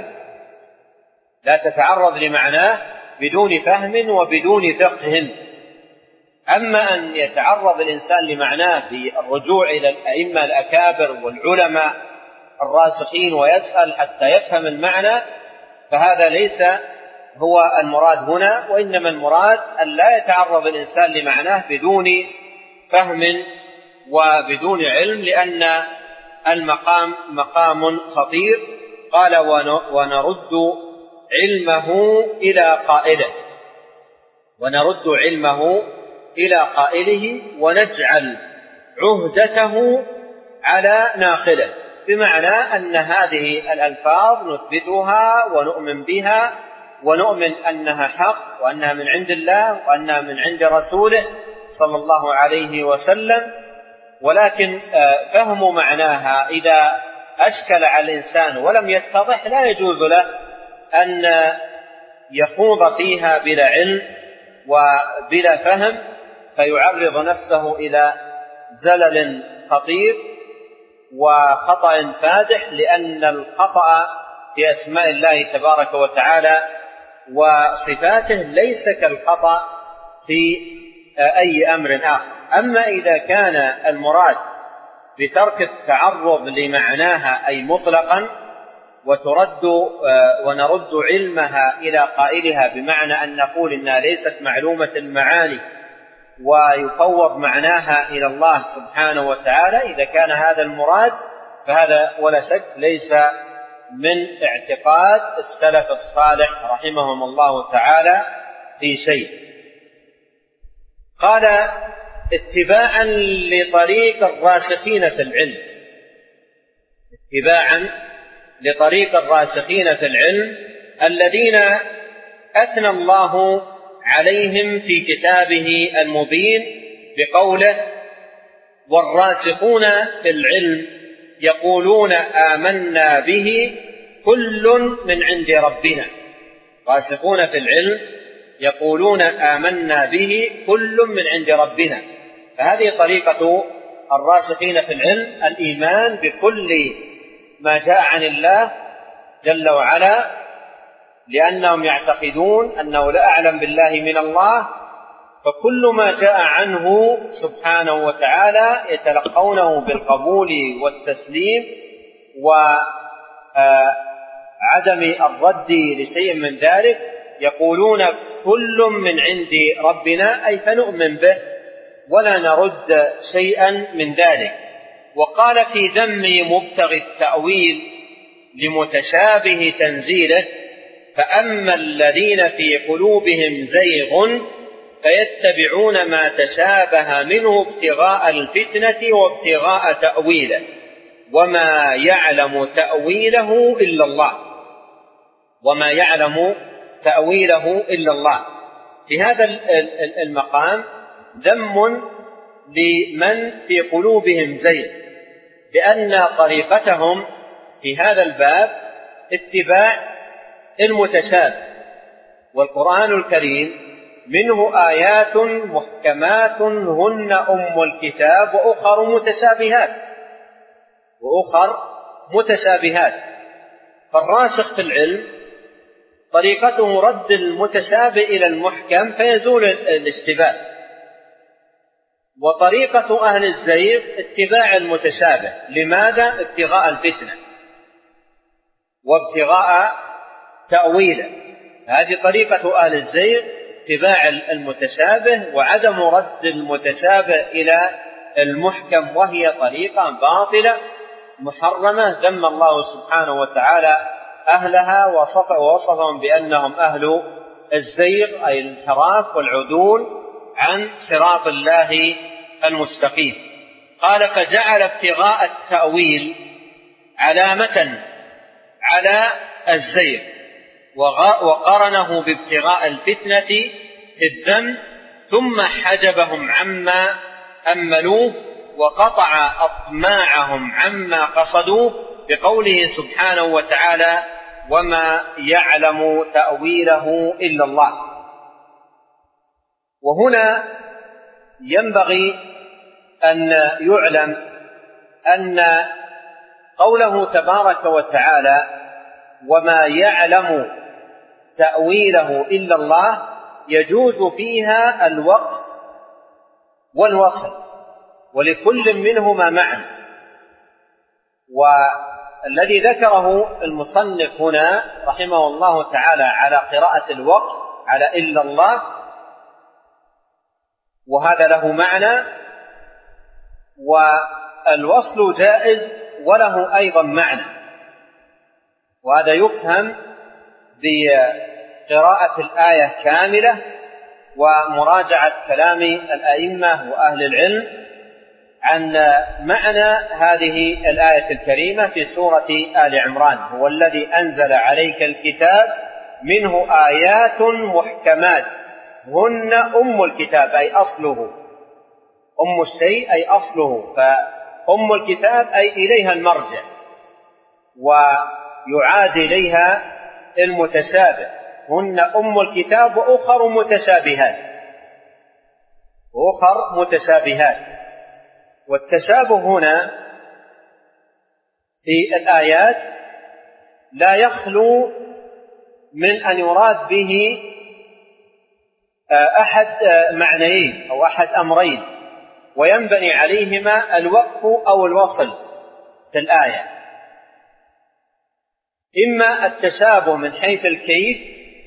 لا تتعرض لمعناه بدون فهم وبدون فقه. أما أن يتعرض الإنسان لمعناه بالرجوع إلى الأئمة الأكابر والعلماء الراسخين ويسأل حتى يفهم المعنى، فهذا ليس هو المراد هنا، وإنما المراد أن لا يتعرض الإنسان لمعناه بدون فهم وبدون علم، لأن المقام مقام خطير. قال ونرد علمه إلى قائله، ونرد علمه إلى قائله ونجعل عهدته على ناقله، بمعنى أن هذه الألفاظ نثبتها ونؤمن بها ونؤمن أنها حق وأنها من عند الله وأنها من عند رسوله صلى الله عليه وسلم، ولكن فهم معناها إذا أشكل على الإنسان ولم يتضح لا يجوز له أن يخوض فيها بلا علم وبلا فهم فيعرض نفسه إلى زلل خطير وخطأ فادح، لأن الخطأ في أسماء الله تبارك وتعالى وصفاته ليس كالخطأ في أي أمر آخر. أما إذا كان المراد بترك التعرض لمعناها أي مطلقا وترد ونرد علمها إلى قائلها، بمعنى أن نقول إنها ليست معلومة المعاني ويفوض معناها إلى الله سبحانه وتعالى، إذا كان هذا المراد فهذا ولا شك ليس من اعتقاد السلف الصالح رحمهم الله تعالى في شيء. قال اتباعا لطريق الراسخين في العلم، اتباعا لطريق الراسخين في العلم الذين أثنى الله عليهم في كتابه المبين بقوله والراسخون في العلم يقولون آمنا به كل من عند ربنا. راسخون في العلم يقولون آمنا به كل من عند ربنا، فهذه طريقة الراسخين في العلم، الإيمان بكل ما جاء عن الله جل وعلا، لأنهم يعتقدون أنه لا أعلم بالله من الله، فكل ما جاء عنه سبحانه وتعالى يتلقونه بالقبول والتسليم وعدم الرد لشيء من ذلك. يقولون كل من عند ربنا أي فنؤمن به ولا نرد شيئا من ذلك. وقال في ذم مبتغي التأويل لمتشابه تنزيله فأما الذين في قلوبهم زيغ فيتبعون ما تشابه منه ابتغاء الفتنة وابتغاء تأويله وما يعلم تأويله إلا الله، وما يعلم تأويله إلا الله. في هذا المقام ذم لمن في قلوبهم زيغ، لأن طريقتهم في هذا الباب اتباع المتشابه، والقرآن الكريم منه آيات محكمات هن أم الكتاب وأخر متشابهات وأخر متشابهات فالراسخ في العلم طريقته رد المتشابه إلى المحكم فيزول الاشتباه، وطريقة أهل الزيغ اتباع المتشابه. لماذا؟ ابتغاء الفتنة وابتغاء تأويله. هذه طريقة أهل الزيغ، اتباع المتشابه وعدم رد المتشابه إلى المحكم، وهي طريقة باطلة محرمة ذم الله سبحانه وتعالى أهلها ووصفهم بأنهم أهل الزيغ أي الانحراف والعدول عن صراط الله المستقيم. قال فجعل ابتغاء التأويل علامة على الزيغ، وقرنه بابتغاء الفتنة في الذم، ثم حجبهم عما أملوه وقطع أطماعهم عما قصدوه بقوله سبحانه وتعالى وما يعلم تأويله إلا الله. وهنا ينبغي أن يعلم أن قوله تبارك وتعالى وما يعلم تأويله إلا الله يجوز فيها الوقف والوصل، ولكل منهما معنى. والذي ذكره المصنف هنا رحمه الله تعالى على قراءة الوقف على إلا الله، وهذا له معنى، والوصل جائز وله أيضا معنى، وهذا يفهم بقراءة الآية كاملة ومراجعة كلام الأئمة وأهل العلم عن معنى هذه الآية الكريمة في سورة آل عمران. هو الذي أنزل عليك الكتاب منه آيات محكمات هن أم الكتاب أي أصله، أم الشيء أي أصله، فأم الكتاب أي إليها المرجع ويعاد إليها المتشابه. هن أم الكتاب وأخر متشابهات، وأخر متشابهات. والتشابه هنا في الآيات لا يخلو من أن يراد به أحد معنيين أو أحد أمرين، وينبني عليهما الوقف أو الوصل في الآية. إما التشابه من حيث الكيف،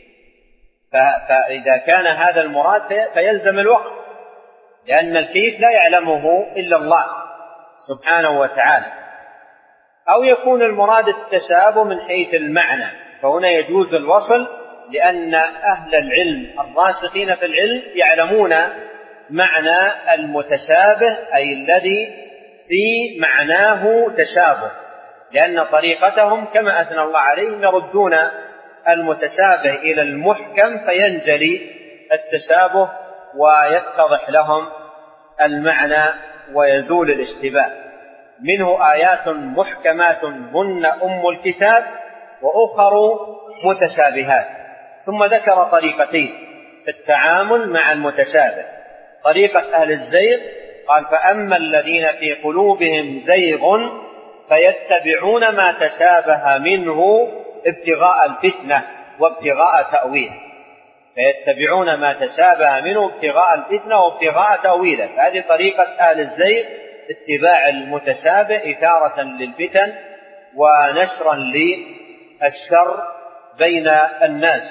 فإذا كان هذا المراد فيلزم الوقف، لأن الكيف لا يعلمه إلا الله سبحانه وتعالى. أو يكون المراد التشابه من حيث المعنى، فهنا يجوز الوصل، لأن أهل العلم الراسخين في العلم يعلمون معنى المتشابه أي الذي في معناه تشابه، لأن طريقتهم كما أثنى الله عليهم يردون المتشابه إلى المحكم فينجلي التشابه ويتضح لهم المعنى ويزول الاشتباه. منه آيات محكمات هن أم الكتاب وأخر متشابهات. ثم ذكر طريقتين في التعامل مع المتشابه. طريقة أهل الزيغ قال فأما الذين في قلوبهم زيغ فيتبعون ما تشابه منه ابتغاء الفتنة وابتغاء تأويله، فيتبعون ما تشابه منه ابتغاء الفتنة وابتغاء تأويله. فهذه طريقة أهل الزيغ، اتباع المتشابه إثارة للفتن ونشرا للشر بين الناس.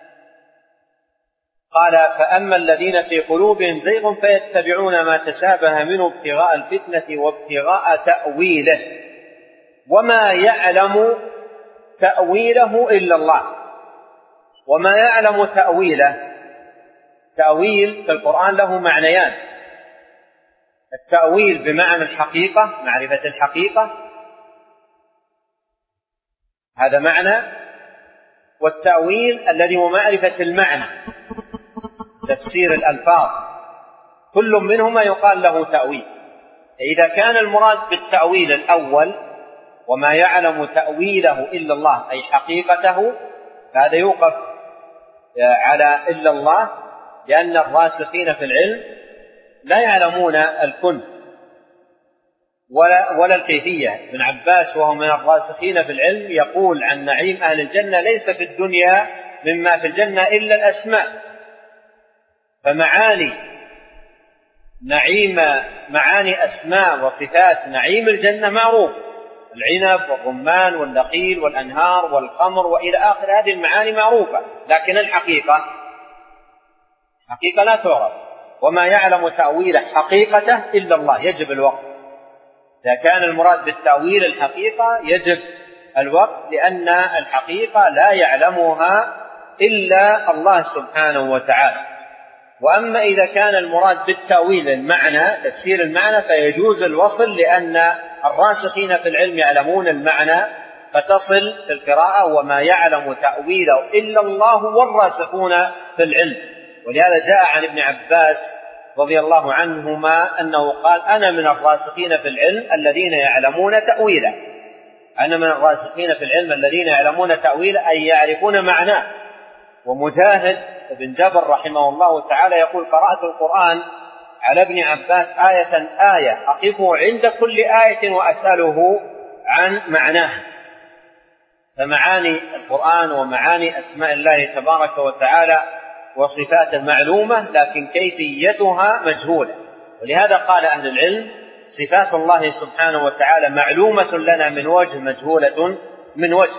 قال فأما الذين في قلوبهم زيغ فيتبعون ما تشابه منه ابتغاء الفتنة وابتغاء تأويله وما يعلم تأويله إلا الله. وما يعلم تأويله، تأويل في القرآن له معنيان: التأويل بمعنى الحقيقة، معرفة الحقيقة، هذا معنى، والتأويل الذي هو معرفة المعنى، تفسير الألفاظ، كل منهما يقال له تأويل. إذا كان المراد بالتأويل الأول وما يعلم تأويله إلا الله أي حقيقته، فهذا يوقف على إلا الله، لأن الراسخين في العلم لا يعلمون الكن ولا, ولا الكيفية. ابن عباس وهو من الراسخين في العلم يقول عن نعيم أهل الجنة ليس في الدنيا مما في الجنة إلا الأسماء. فمعاني نعيم معاني أسماء وصفات نعيم الجنة معروف، العنب والرمان والنخيل والأنهار والخمر وإلى آخر هذه المعاني معروفة، لكن الحقيقة حقيقة لا تعرف، وما يعلم تأويل حقيقته إلا الله. يجب الوقت إذا كان المراد بالتأويل الحقيقة، يجب الوقت، لأن الحقيقة لا يعلمها إلا الله سبحانه وتعالى. وأما إذا كان المراد بالتأويل المعنى تفسير المعنى فيجوز الوصل، لأن الراسخين في العلم يعلمون المعنى فتصل في القراءة وما يعلم تأويله إلا الله والراسخون في العلم. ولهذا جاء عن ابن عباس رضي الله عنهما أنه قال: أنا من الراسخين في العلم الذين يعلمون تأويله. أنا من الراسخين في العلم الذين يعلمون تأويله أي يعرفون معناه. ومجاهد بن جبر رحمه الله تعالى يقول: قرأت القرآن على ابن عباس آية آية أقف عند كل آية وأسأله عن معناها. فمعاني القرآن ومعاني أسماء الله تبارك وتعالى وصفات معلومة، لكن كيفيتها مجهولة. ولهذا قال أهل العلم: صفات الله سبحانه وتعالى معلومة لنا من وجه، مجهولة من وجه.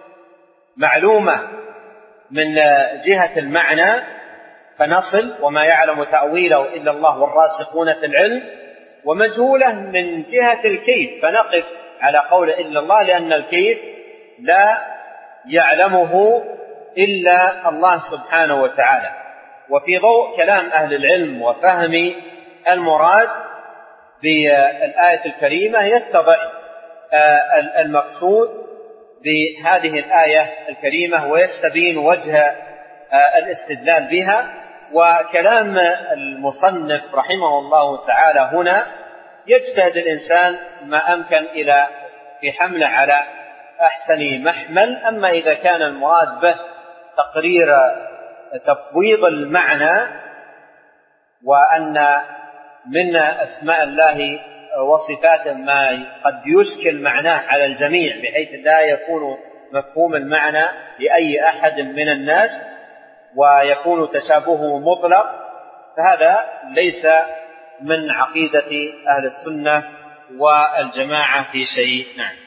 معلومة من جهة المعنى فنصل وما يعلم تأويله إلا الله والراسخون في العلم، ومجهولة من جهة الكيف فنقف على قول إلا الله، لأن الكيف لا يعلمه إلا الله سبحانه وتعالى. وفي ضوء كلام أهل العلم وفهم المراد بالآية الكريمة يتضح المقصود بهذه الآية الكريمة ويستبين وجه الاستدلال بها. وكلام المصنف رحمه الله تعالى هنا يجتهد الإنسان ما أمكن إلى في حمله على أحسن محمل. أما إذا كان المراد به تقرير تفويض المعنى، وأن من أسماء الله وصفاته ما قد يشكل معناه على الجميع بحيث لا يكون مفهوم المعنى لأي أحد من الناس ويكون تشابهه مطلق، فهذا ليس من عقيدة أهل السنة والجماعة في شيء. نعم.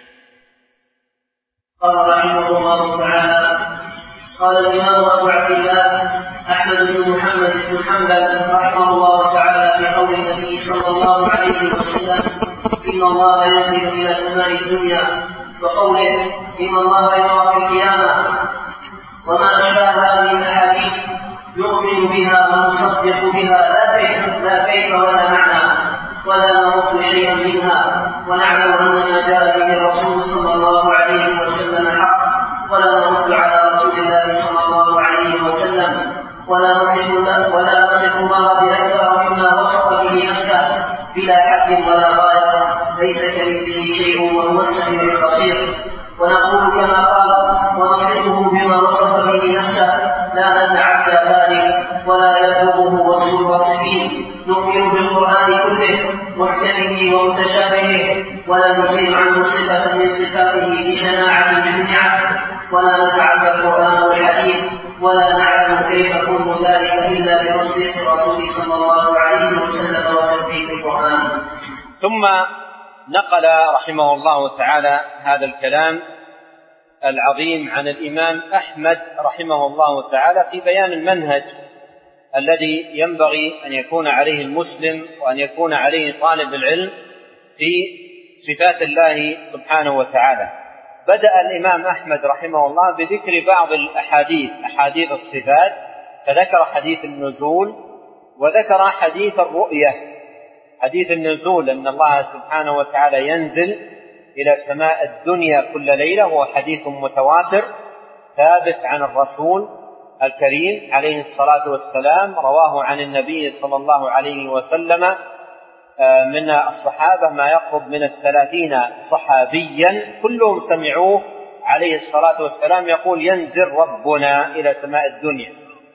قال رحمه الله تعالى: قال الإمام أبو عبد الله أحمد بن محمد بن حنبل رحمه الله تعالى في قول النبي صلى الله عليه وسلم: إن الله ينزل إلى سماء الدنيا، وقوله: إن الله يرى في القيامة، وما أشبه هذه الأحاديث نؤمن بها ونصدق بها لا كيف ولا معنى ولا نرد شيئا منها، ونعلم أن ما جاء به الرسول صلى الله عليه وسلم حق، ولا نرد على رسول الله صلى الله عليه وسلم، ولا نصف ولا نصف الله بأكثر مما وصف به نفسه بلا حد ولا غاية، ليس كمثله شيء وهو السميع البصير. ونقول كما قال: ونصفه بما وصف به نفسه، لا نتعدى ذلك ولا يبلغه وصف الواصفين. نؤمن بالقرآن كله محكمه ومتشابهه، ولا نزيل عنه صفة من صفاته بشناعة جمعت، ولا نتعدى القرآن والحديث، ولا نعلم كيف كل ذلك إلا بتصديق الرسول صلى الله عليه وسلم وتوفيق القرآن. ثم نقل رحمه الله تعالى هذا الكلام العظيم عن الإمام أحمد رحمه الله تعالى في بيان المنهج الذي ينبغي أن يكون عليه المسلم وأن يكون عليه طالب العلم في صفات الله سبحانه وتعالى. بدأ الإمام أحمد رحمه الله بذكر بعض الأحاديث أحاديث الصفات، فذكر حديث النزول وذكر حديث الرؤية. حديث النزول أن الله سبحانه وتعالى ينزل إلى سماء الدنيا كل ليلة، هو حديث متواتر ثابت عن الرسول الكريم عليه الصلاة والسلام، رواه عن النبي صلى الله عليه وسلم من الصحابة ما يقرب من الثلاثين صحابيا كلهم سمعوه عليه الصلاة والسلام يقول: ينزل ربنا إلى سماء الدنيا.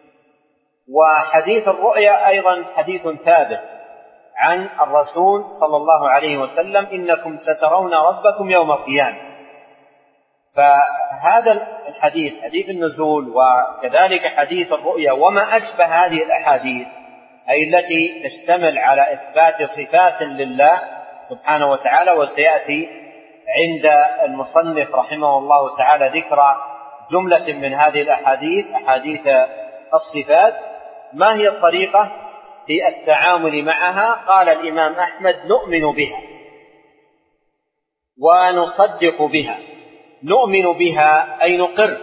وحديث الرؤيا أيضا حديث ثابت عن الرسول صلى الله عليه وسلم: إنكم سترون ربكم يوم القيامة. فهذا الحديث حديث النزول وكذلك حديث الرؤيا وما أشبه هذه الأحاديث أي التي تشتمل على إثبات صفات لله سبحانه وتعالى، وسيأتي عند المصنف رحمه الله تعالى ذكر جملة من هذه الأحاديث أحاديث الصفات. ما هي الطريقة في التعامل معها؟ قال الإمام أحمد: نؤمن بها ونصدق بها. نؤمن بها أي نقر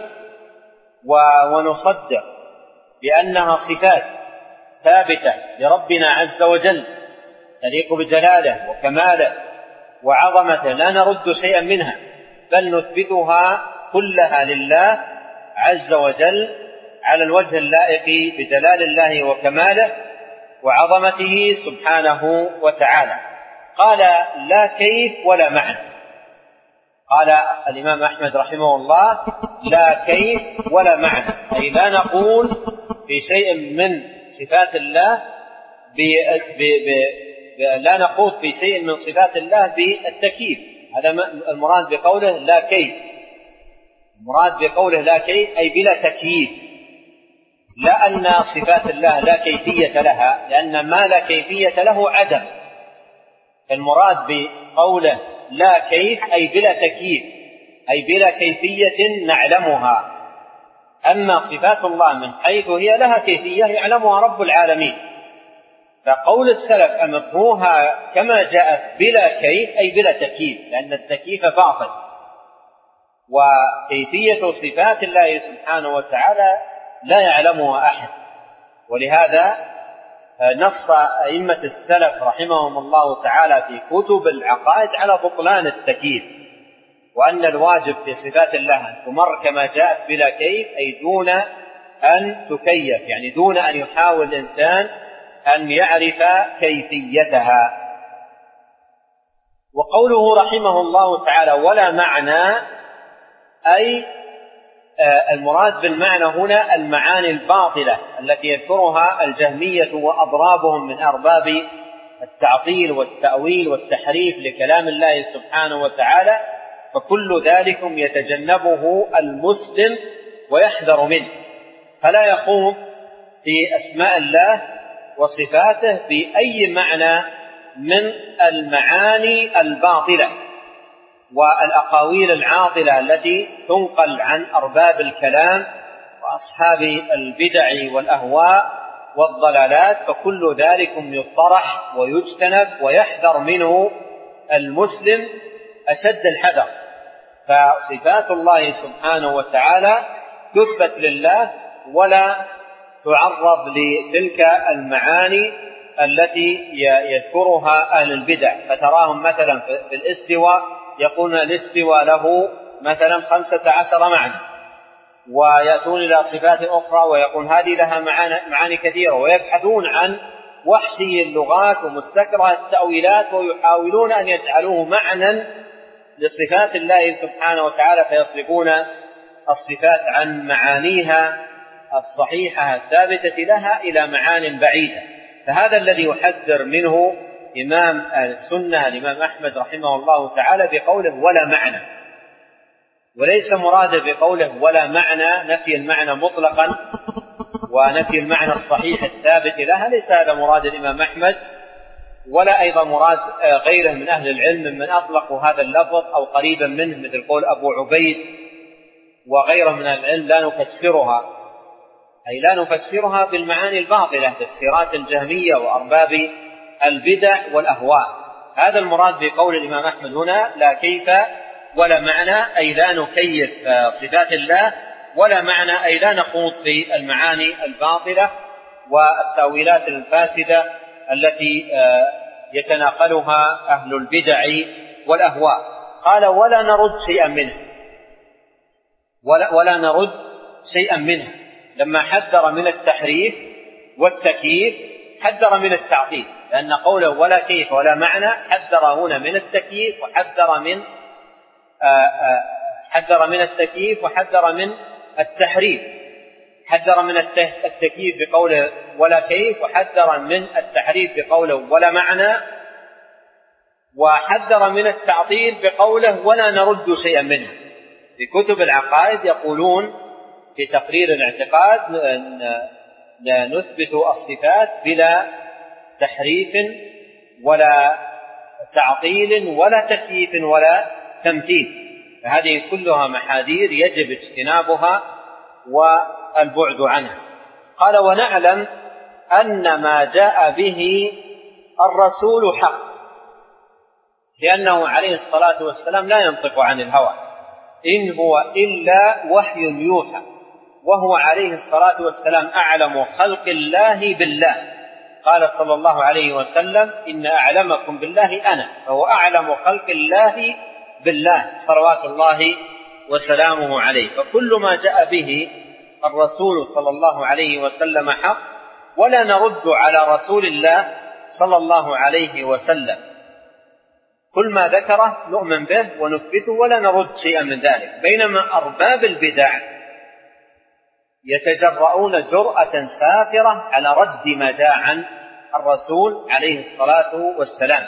ونصدق بأنها صفات ثابتة لربنا عز وجل تليق بجلاله وكماله وعظمته، لا نرد شيئا منها بل نثبتها كلها لله عز وجل على الوجه اللائق بجلال الله وكماله وعظمته سبحانه وتعالى. قال: لا كيف ولا معنى. قال الإمام أحمد رحمه الله: لا كيف ولا معنى، أي لا نقول في شيء من صفات الله ب... ب... ب... لا نخوض في شيء من صفات الله بالتكييف. هذا المراد بقوله لا كيف. المراد بقوله لا كيف أي بلا تكييف، لا أن صفات الله لا كيفية لها، لأن ما لا كيفية له عدم. المراد بقوله لا كيف أي بلا تكييف، أي بلا كيفية نعلمها. أما صفات الله من حيث هي لها كيفية يعلمها رب العالمين. فقول السلف أمروها كما جاءت بلا كيف أي بلا تكييف، لأن التكييف باطل، وكيفية صفات الله سبحانه وتعالى لا يعلمها أحد. ولهذا نص أئمة السلف رحمهم الله تعالى في كتب العقائد على بطلان التكييف، وأن الواجب في صفات الله أن تمر كما جاءت بلا كيف، أي دون أن تكيف، يعني دون أن يحاول الإنسان أن يعرف كيفيتها. وقوله رحمه الله تعالى ولا معنى، أي المراد بالمعنى هنا المعاني الباطلة التي يذكرها الجهمية وأضرابهم من أرباب التعطيل والتأويل والتحريف لكلام الله سبحانه وتعالى، فكل ذلك يتجنبه المسلم ويحذر منه، فلا يخوض في أسماء الله وصفاته بأي معنى من المعاني الباطلة والأقاويل العاطلة التي تنقل عن أرباب الكلام وأصحاب البدع والأهواء والضلالات، فكل ذلك يطرح ويجتنب ويحذر منه المسلم أشد الحذر. فصفات الله سبحانه وتعالى تثبت لله ولا تعرض لتلك المعاني التي يذكرها أهل البدع. فتراهم مثلا في الاستواء يقولون الاستواء له مثلا خمسة عشر معنى، ويأتون إلى صفات أخرى ويقول هذه لها معاني كثيرة، ويبحثون عن وحشي اللغات ومستكره التأويلات ويحاولون أن يجعلوه معنى لصفات الله سبحانه وتعالى، فيصرفون الصفات عن معانيها الصحيحة الثابتة لها إلى معان بعيدة. فهذا الذي يحذر منه إمام السنة الإمام أحمد رحمه الله تعالى بقوله ولا معنى، وليس مراده بقوله ولا معنى نفي المعنى مطلقا ونفي المعنى الصحيح الثابت لها، ليس هذا مراد الإمام أحمد، ولا أيضا مراد غيره من أهل العلم ممن أطلقوا هذا اللفظ أو قريبا منه، مثل قول أبو عبيد وغيره من العلم لا نفسرها، أي لا نفسرها بالمعاني الباطلة تفسيرات الجهمية وأرباب البدع والأهواء. هذا المراد بقول الإمام أحمد هنا لا كيف ولا معنى، أي لا نكيف صفات الله، ولا معنى أي لا نخوض في المعاني الباطلة والتأويلات الفاسدة التي يتناقلها أهل البدع والأهواء. قال ولا نرد شيئا منه، ولا, ولا نرد شيئا منه. لما حذر من التحريف والتكييف حذر من التعطيل، لأن قوله ولا كيف ولا معنى حذر هنا من التكييف وحذر من آآ آآ حذر من التكييف وحذر من التحريف. حذر من التكييف بقوله ولا كيف، وحذر من التحريف بقوله ولا معنى، وحذر من التعطيل بقوله ولا نرد شيئا منها. في كتب العقائد يقولون في تقرير الاعتقاد نثبت الصفات بلا تحريف ولا تعطيل ولا تكييف ولا تمثيل، فهذه كلها محاذير يجب اجتنابها والبعد عنها. قال: ونعلم أن ما جاء به الرسول حق، لأنه عليه الصلاة والسلام لا ينطق عن الهوى، إن هو إلا وحي يوحى، وهو عليه الصلاة والسلام أعلم خلق الله بالله. قال صلى الله عليه وسلم: إن أعلمكم بالله أنا، فهو أعلم خلق الله بالله صلوات الله وسلامه عليه. فكل ما جاء به الرسول صلى الله عليه وسلم حق، ولا نرد على رسول الله صلى الله عليه وسلم، كل ما ذكره نؤمن به ونثبته ولا نرد شيئا من ذلك. بينما أرباب البدع يتجرؤون جرأة سافرة على رد ما جاء عن الرسول عليه الصلاة والسلام.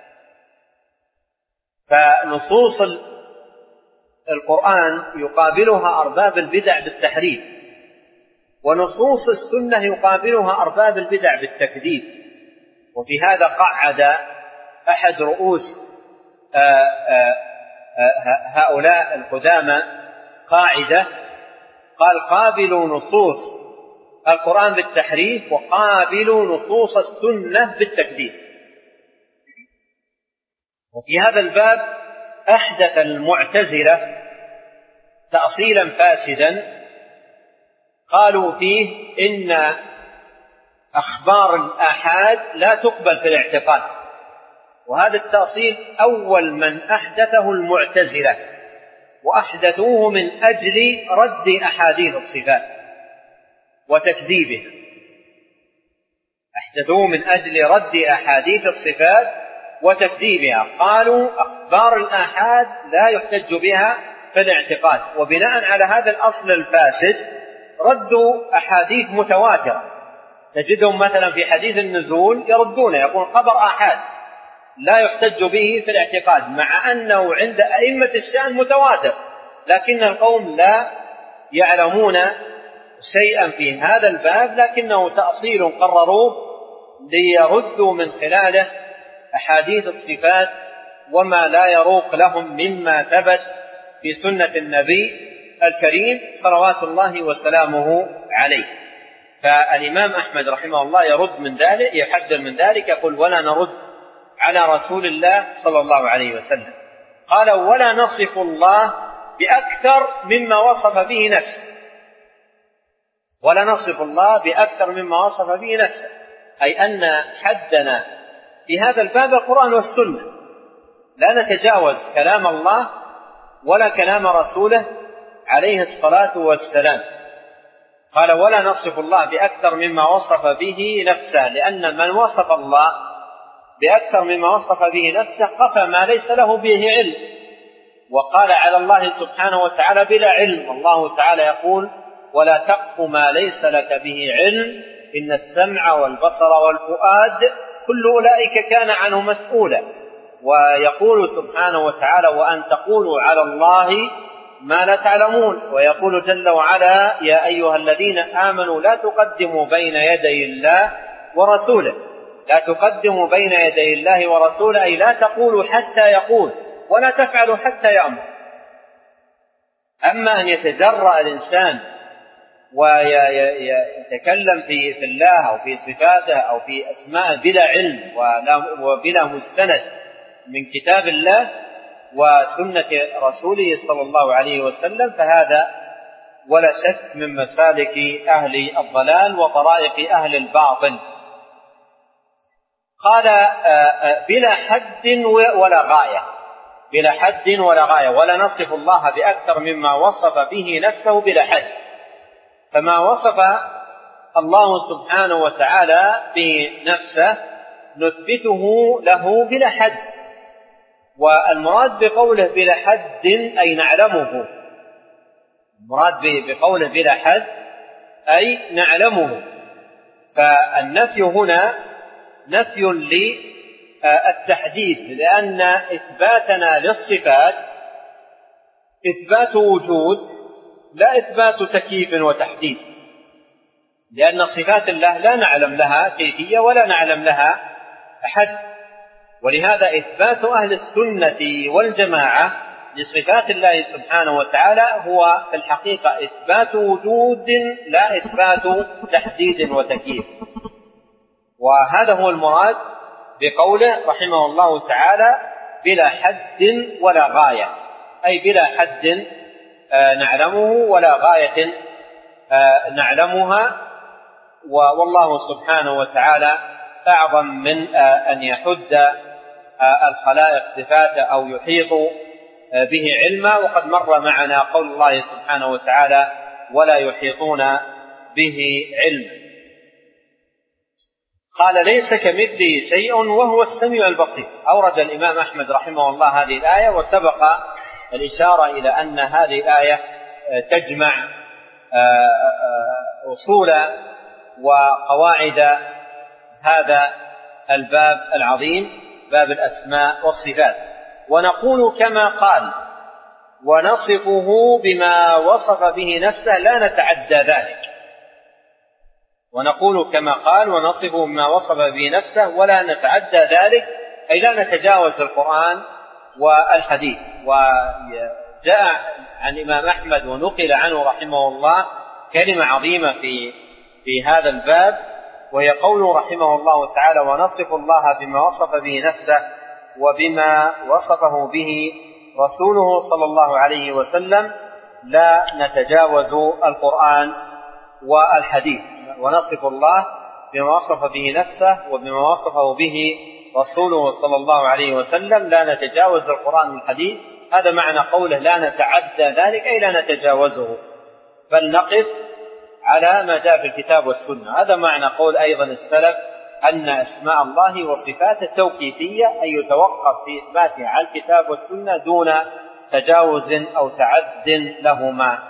فنصوص القرآن يقابلها أرباب البدع بالتحريف، ونصوص السنة يقابلها أرباب البدع بالتكذيب. وفي هذا قعد أحد رؤوس هؤلاء القدامى قاعدة، قال: قابلوا نصوص القرآن بالتحريف وقابلوا نصوص السنة بالتكذيب. وفي هذا الباب أحدث المعتزلة تأصيلا فاسدا، قالوا فيه إن أخبار الآحاد لا تقبل في الاعتقاد، وهذا التأصيل أول من أحدثه المعتزلة، وأحدثوه من أجل رد أحاديث الصفات وتكذيبها، أحدثوه من أجل رد أحاديث الصفات وتكذيبها. قالوا أخبار الآحاد لا يحتج بها في الاعتقاد، وبناء على هذا الأصل الفاسد ردوا أحاديث متواترة، تجدهم مثلا في حديث النزول يردون، يقول خبر آحاد لا يحتج به في الاعتقاد، مع أنه عند أئمة الشأن متواتر، لكن القوم لا يعلمون شيئا في هذا الباب، لكنه تأصيل قرروه ليردوا من خلاله أحاديث الصفات وما لا يروق لهم مما ثبت في سنة النبي الكريم صلوات الله وسلامه عليه. فالإمام أحمد رحمه الله يرد من ذلك، يحذر من ذلك، يقول: ولا نرد على رسول الله صلى الله عليه وسلم. قال: ولا نصف الله بأكثر مما وصف به نفسه. ولا نصف الله بأكثر مما وصف به نفسه، أي أن حدنا في هذا الباب القرآن والسنة، لا نتجاوز كلام الله ولا كلام رسوله عليه الصلاة والسلام. قال: ولا نصف الله بأكثر مما وصف به نفسه، لأن من وصف الله بأكثر مما وصف به نفسه قفى ما ليس له به علم، وقال على الله سبحانه وتعالى بلا علم. الله تعالى يقول: ولا تقف ما ليس لك به علم إن السمع والبصر والفؤاد كل أولئك كان عنه مسؤولا. ويقول سبحانه وتعالى: وأن تقولوا على الله ما لا تعلمون. ويقول جل وعلا: يا أيها الذين آمنوا لا تقدموا بين يدي الله ورسوله. لا تقدموا بين يدي الله ورسوله، أي لا تقولوا حتى يقول، ولا تفعلوا حتى يأمر. أما أن يتجرأ الإنسان ويتكلم في الله أو في صفاته أو في أسماء بلا علم وبلا مستند من كتاب الله وسنة رسوله صلى الله عليه وسلم، فهذا ولا شك من مسالك أهل الضلال وطرائق أهل الباطل. قال: بلا حد ولا غاية. بلا حد ولا غاية، ولا نصف الله بأكثر مما وصف به نفسه بلا حد. فما وصف الله سبحانه وتعالى بنفسه نثبته له بلا حد، والمراد بقوله بلا حد أي نعلمه. المراد بقوله بلا حد أي نعلمه. فالنفي هنا نفي للتحديد، لأن إثباتنا للصفات إثبات وجود لا إثبات تكييف وتحديد، لأن صفات الله لا نعلم لها كيفية ولا نعلم لها حد، ولهذا إثبات أهل السنة والجماعة لصفات الله سبحانه وتعالى هو في الحقيقة إثبات وجود لا إثبات تحديد وتكييف. وهذا هو المراد بقوله رحمه الله تعالى بلا حد ولا غاية، أي بلا حد نعلمه ولا غاية نعلمها، والله سبحانه وتعالى أعظم من أن يحد الخلائق صفاته أو يحيط به علما. وقد مر معنا قول الله سبحانه وتعالى ولا يحيطون به علما. قال ليس كمثله شيء وهو السميع البصير. أورد الإمام أحمد رحمه الله هذه الآية، وسبق الإشارة إلى أن هذه الآية تجمع أصول وقواعد هذا الباب العظيم، باب الأسماء والصفات. ونقول كما قال ونصفه بما وصف به نفسه لا نتعدى ذلك. ونقول كما قال ونصفه بما وصف به نفسه ولا نتعدى ذلك، أي لا نتجاوز القرآن والحديث. وجاء عن الإمام أحمد ونقل عنه رحمه الله كلمة عظيمة في في هذا الباب، وهي قوله رحمه الله تعالى ونصف الله بما وصف به نفسه وبما وصفه به رسوله صلى الله عليه وسلم لا نتجاوز القرآن والحديث. ونصف الله بما وصف به نفسه وبما وصفه به رسوله صلى الله عليه وسلم لا نتجاوز القرآن والحديث. هذا معنى قوله لا نتعدى ذلك، أي لا نتجاوزه، بل نقف على ما جاء في الكتاب والسنة. هذا معنى قول أيضا السلف أن أسماء الله وصفاته توقيفية، أي يتوقف في إثباتها على الكتاب والسنة دون تجاوز أو تعد لهما.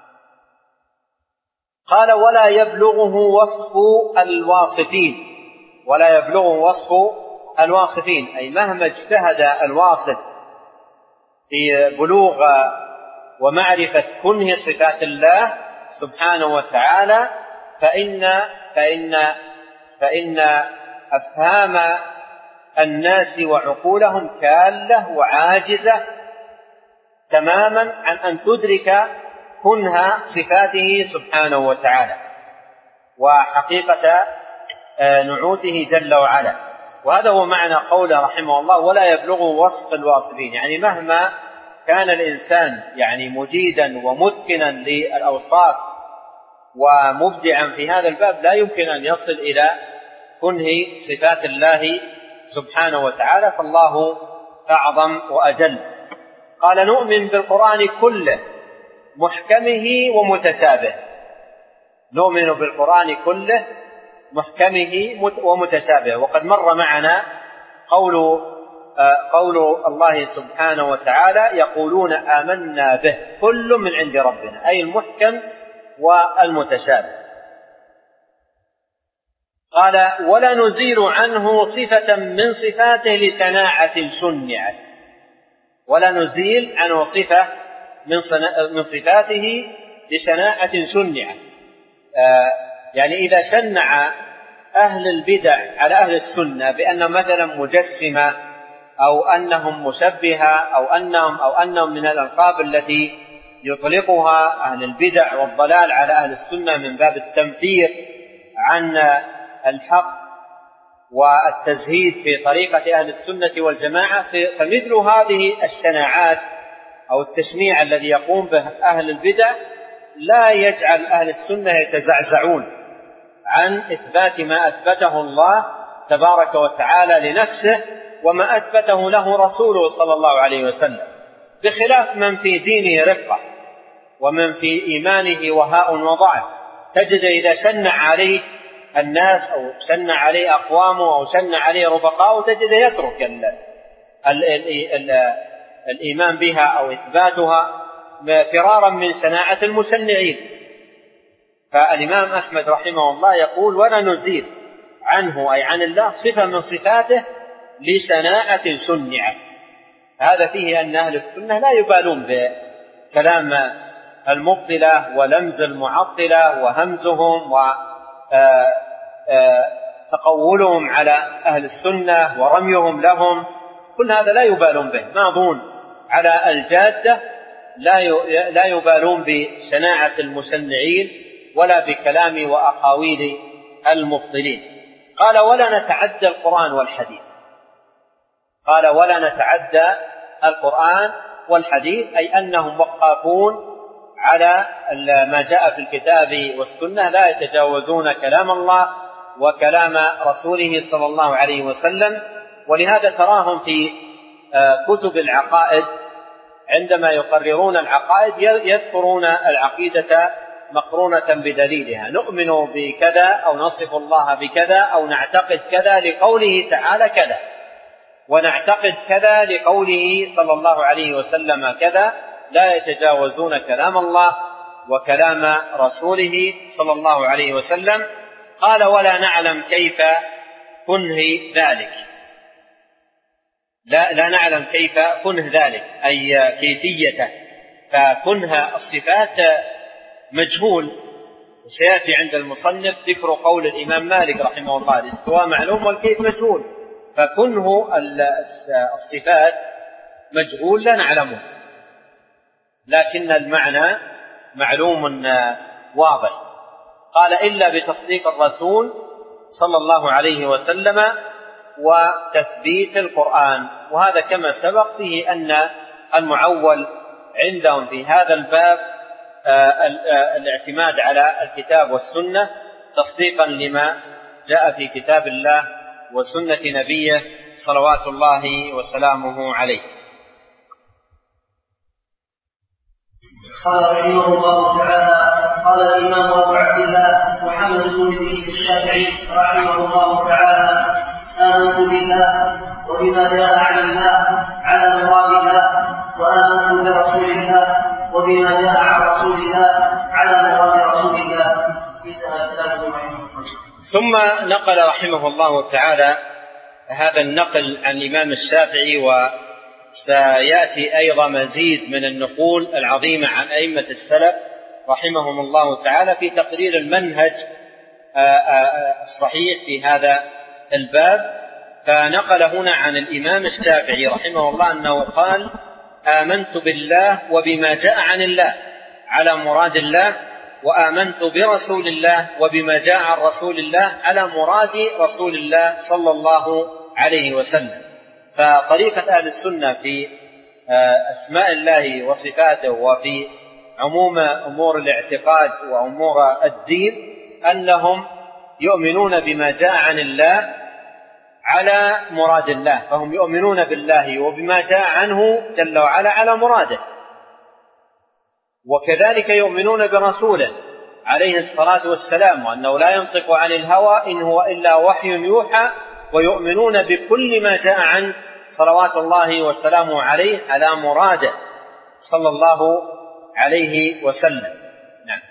قال ولا يبلغه وصف الواصفين. ولا يبلغه وصف الواصفين، أي مهما اجتهد الواصف في بلوغ ومعرفة كنه صفات الله سبحانه وتعالى فإن فإن فإن أفهام الناس وعقولهم كالة وعاجزة تماما عن أن تدرك كنه صفاته سبحانه وتعالى وحقيقة نعوته جل وعلا. وهذا هو معنى قوله رحمه الله ولا يبلغ وصف الواصفين، يعني مهما كان الإنسان يعني مجيدا ومتقنا للأوصاف ومبدعا في هذا الباب لا يمكن أن يصل إلى كنه صفات الله سبحانه وتعالى، فالله أعظم وأجل. قال نؤمن بالقرآن كله محكمه ومتشابه. نؤمن بالقرآن كله محكمه ومتشابه. وقد مر معنا قول قول الله سبحانه وتعالى يقولون آمنا به كل من عند ربنا، أي المحكم والمتشابه. قال ولا نزيل عنه صفة من صفاته لشناعة شنعت. ولا نزيل عنه صفة من صفاته لشناعة شنعت، آه يعني إذا شنع أهل البدع على أهل السنة بأن مثلا مجسمة أو أنهم مشبهة أو أنهم, أو أنهم من الألقاب التي يطلقها أهل البدع والضلال على أهل السنة من باب التنفير عن الحق والتزهيد في طريقة أهل السنة والجماعة، فمثل هذه الشناعات أو التشنيع الذي يقوم به أهل البدع لا يجعل أهل السنة يتزعزعون عن إثبات ما أثبته الله تبارك وتعالى لنفسه وما أثبته له رسوله صلى الله عليه وسلم، بخلاف من في دينه رقة ومن في إيمانه وهاء وضعف. تجد إذا شنع عليه الناس أو شنع عليه أقوامه أو شنع عليه رفقاءه تجد يترك ال ال ال ال الإيمان بها أو إثباتها فرارا من شناعة المشنعين. فالإمام أحمد رحمه الله يقول ولا نزيل عنه أي عن الله صفة من صفاته لشناعة شنعت. هذا فيه أن أهل السنة لا يبالون كلام المبطلة ولمز المعطلة وهمزهم وتقولهم على أهل السنة ورميهم لهم، كل هذا لا يبالون به، ماضون على الجادة، لا يبالون بشناعة المشنعين ولا بكلام وأقاويل المبطلين. قال ولا نتعدى القرآن والحديث. قال ولا نتعدى القرآن والحديث، أي أنهم وقافون على ما جاء في الكتاب والسنة، لا يتجاوزون كلام الله وكلام رسوله صلى الله عليه وسلم. ولهذا تراهم في كتب العقائد عندما يقررون العقائد يذكرون العقيدة مقرونة بدليلها، نؤمن بكذا أو نصف الله بكذا أو نعتقد كذا لقوله تعالى كذا، ونعتقد كذا لقوله صلى الله عليه وسلم كذا، لا يتجاوزون كلام الله وكلام رسوله صلى الله عليه وسلم. قال ولا نعلم كيف كنه ذلك، لا, لا نعلم كيف كنه ذلك أي كيفيته، فكنه الصفات مجهول، وسيأتي عند المصنف ذكر قول الإمام مالك رحمه الله الاستواء معلوم والكيف مجهول، فكنه الصفات مجهول لا نعلمه، لكن المعنى معلوم واضح. قال إلا بتصديق الرسول صلى الله عليه وسلم وتثبيت القرآن، وهذا كما سبق فيه أن المعول عندهم في هذا الباب الاعتماد على الكتاب والسنة تصديقا لما جاء في كتاب الله وسنة نبيه صلوات الله وسلامه عليه. قال رحمه الله تعالى قال الإمام أبو عبد الله محمد بن إدريس الشافعي رحمه الله تعالى آمنت بالله وبما جاء عن الله على مراد الله، وآمنت برسول الله وبما جاء عن رسول الله على مراد رسول الله. ثم نقل رحمه الله تعالى هذا النقل عن الإمام الشافعي، وسيأتي أيضا مزيد من النقول العظيمة عن أئمة السلف رحمهم الله تعالى في تقرير المنهج الصحيح في هذا الباب. فنقل هنا عن الإمام الشافعي رحمه الله أنه قال آمنت بالله وبما جاء عن الله على مراد الله، وآمنت برسول الله وبما جاء عن رسول الله على مراد رسول الله صلى الله عليه وسلم. فطريقة أهل السنة في أسماء الله وصفاته وفي عموم أمور الاعتقاد وأمور الدين أنهم يؤمنون بما جاء عن الله على مراد الله، فهم يؤمنون بالله وبما جاء عنه جل وعلا على مراده، وكذلك يؤمنون برسوله عليه الصلاة والسلام وأنه لا ينطق عن الهوى إن هو إلا وحي يوحى، ويؤمنون بكل ما جاء عنه صلوات الله وسلامه عليه على مراده صلى الله عليه وسلم. نعم.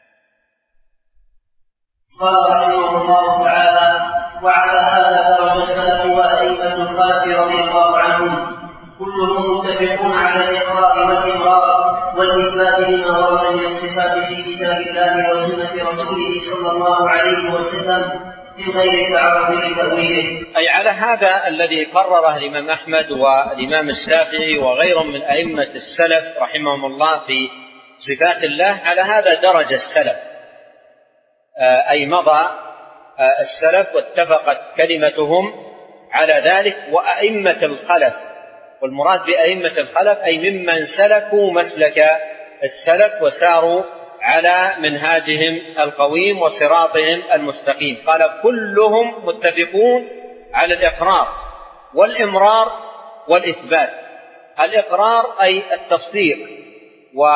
قال رحمه الله تعالى وعلى هذا درج السلف وأئمة الخلف رضي الله عنهم كلهم متفقون على الإقرار والإمرار والإثبات لما ورد من الصفات في كتاب الله وسنة رسوله صلى الله عليه وسلم من غير تعرض لتأويله. أي على هذا الذي قرره الإمام أحمد والإمام الشافعي وغيرهم من أئمة السلف رحمهم الله في صفات الله، على هذا درج السلف، أي مضى السلف واتفقت كلمتهم على ذلك، وأئمة الخلف، والمراد بأئمة الخلف أي ممن سلكوا مسلك السلف وساروا على منهاجهم القويم وصراطهم المستقيم. قال كلهم متفقون على الإقرار والإمرار والإثبات. الإقرار أي التصديق، و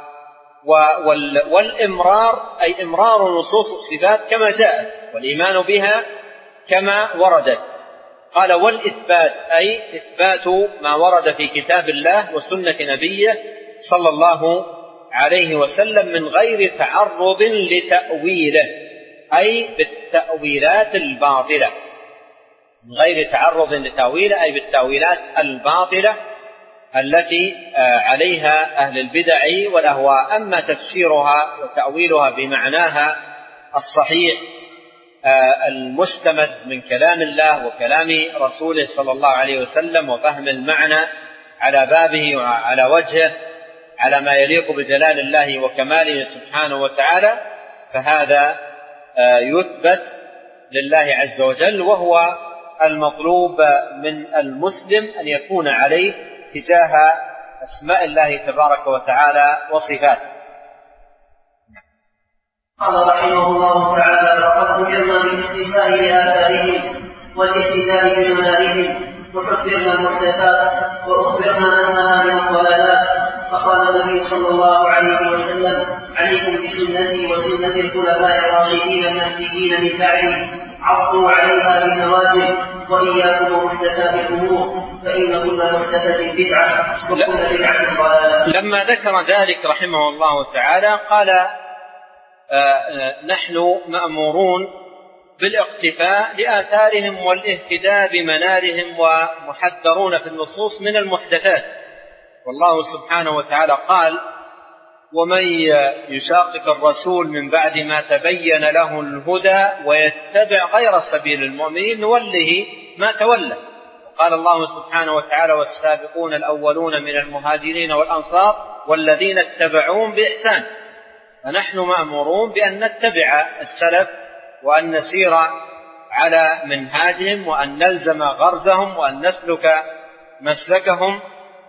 والإمرار أي إمرار نصوص الصفات كما جاءت والإيمان بها كما وردت. قال والإثبات أي إثبات ما ورد في كتاب الله وسنة نبيه صلى الله عليه وسلم من غير تعرض لتأويله، أي بالتأويلات الباطلة، من غير تعرض لتأويله أي بالتأويلات الباطلة التي عليها أهل البدع والأهواء. أما تفسيرها وتأويلها بمعناها الصحيح المستمد من كلام الله وكلام رسوله صلى الله عليه وسلم وفهم المعنى على بابه وعلى وجهه على ما يليق بجلال الله وكماله سبحانه وتعالى، فهذا يثبت لله عز وجل، وهو المطلوب من المسلم أن يكون عليه تجاه أسماء الله تبارك وتعالى وصفاته. قال رحمه الله تعالى: وقد أمرنا بالاقتفاء بآثارهم والاهتداء بمنارهم، وحذرنا المحدثات وأخبرنا أنها من الضلالات. فقال النبي صلى الله عليه وسلم: عليكم بسنتي وسنة الخلفاء الراشدين المهديين من بعدي، عضوا عليها بالنواجذ، وإياكم ومحدثات الأمور، فإن كل محدثة بدعة وكل بدعة ضلالة. لما ذكر ذلك رحمه الله تعالى قال: آه نحن مأمورون بالاقتفاء لآثارهم والاهتداء بمنارهم، ومحذرون في النصوص من المحدثات. والله سبحانه وتعالى قال: ومن يشاقق الرسول من بعد ما تبين له الهدى ويتبع غير سبيل المؤمنين نوله ما تولى. وقال الله سبحانه وتعالى: والسابقون الأولون من المهاجرين والأنصار والذين اتبعوهم بإحسان. فنحن مأمورون بأن نتبع السلف وأن نسير على منهاجهم وأن نلزم غرزهم وأن نسلك مسلكهم.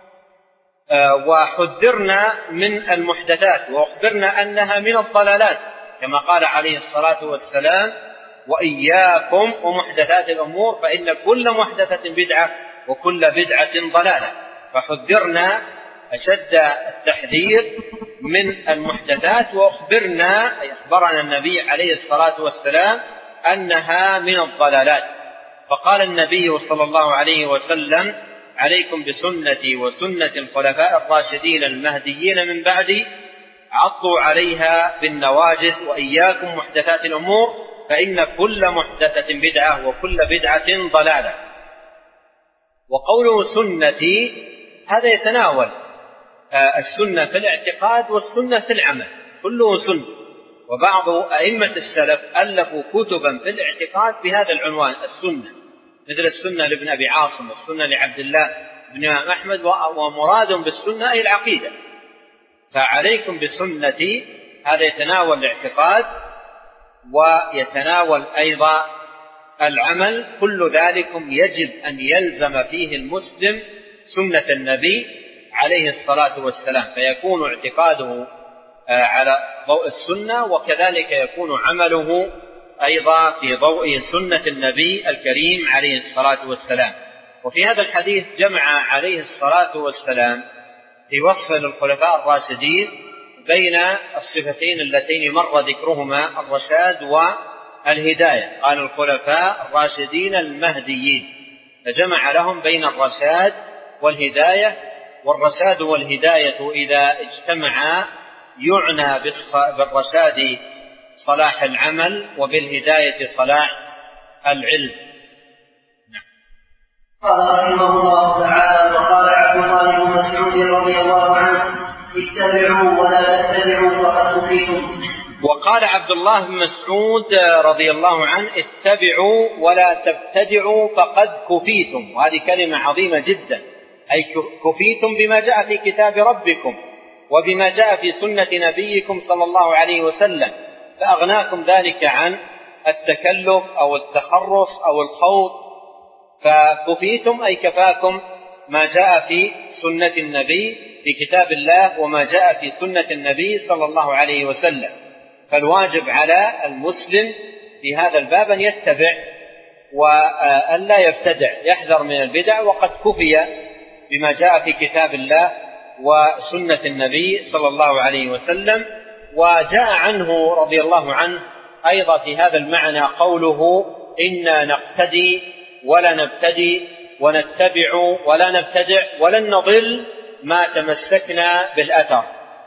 وحذرنا من المحدثات وأخبرنا أنها من الضلالات، كما قال عليه الصلاة والسلام: وإياكم ومحدثات الأمور فإن كل محدثة بدعة وكل بدعة ضلالة. فحذرنا أشد التحذير من المحدثات، وأخبرنا أي أخبرنا النبي عليه الصلاة والسلام أنها من الضلالات. فقال النبي صلى الله عليه وسلم: عليكم بسنتي وسنة الخلفاء الراشدين المهديين من بعدي، عضوا عليها بالنواجذ، وإياكم محدثات الأمور فإن كل محدثة بدعة وكل بدعة ضلالة. وقوله سنتي هذا يتناول السنة في الاعتقاد والسنة في العمل، كله سنة. وبعض أئمة السلف ألفوا كتبا في الاعتقاد بهذا العنوان السنة، مثل السنة لابن أبي عاصم والسنة لعبد الله بن أحمد، ومراد بالسنة أي العقيدة. فعليكم بسنتي هذا يتناول الاعتقاد ويتناول أيضا العمل، كل ذلكم يجب أن يلزم فيه المسلم سنة النبي عليه الصلاة والسلام، فيكون اعتقاده على ضوء السنة، وكذلك يكون عمله أيضا في ضوء سنة النبي الكريم عليه الصلاة والسلام. وفي هذا الحديث جمع عليه الصلاة والسلام في وصف للخلفاء الراشدين بين الصفتين اللتين مر ذكرهما، الرشاد والهداية. قال: الخلفاء الراشدين المهديين، فجمع لهم بين الرشاد والهداية. والرشاد والهداية إذا اجتمعا يعنى بالرشاد صلاح العمل وبالهداية صلاح العلم. قال رحمه الله تعالى: وقال عبد الله بن مسعود رضي الله عنه: اتبعوا ولا تتبعوا فقد كفيتم. وقال عبد الله بن مسعود رضي الله عنه: اتبعوا ولا تبتدعوا فقد كفيتم. وهذه كلمة عظيمة جدا، أي كفيتم بما جاء في كتاب ربكم وبما جاء في سنة نبيكم صلى الله عليه وسلم، فأغناكم ذلك عن التكلف أو التخرص أو الخوض. فكفيتم أي كفاكم ما جاء في سنة النبي في كتاب الله وما جاء في سنة النبي صلى الله عليه وسلم. فالواجب على المسلم في هذا الباب أن يتبع وأن لا يبتدع، يحذر من البدع، وقد كفي بما جاء في كتاب الله وسنة النبي صلى الله عليه وسلم. وجاء عنه رضي الله عنه أيضا في هذا المعنى قوله: إنا نقتدي ولا نبتدي ونتبع ولا نبتدع ولن نضل ما تمسكنا بالأثر.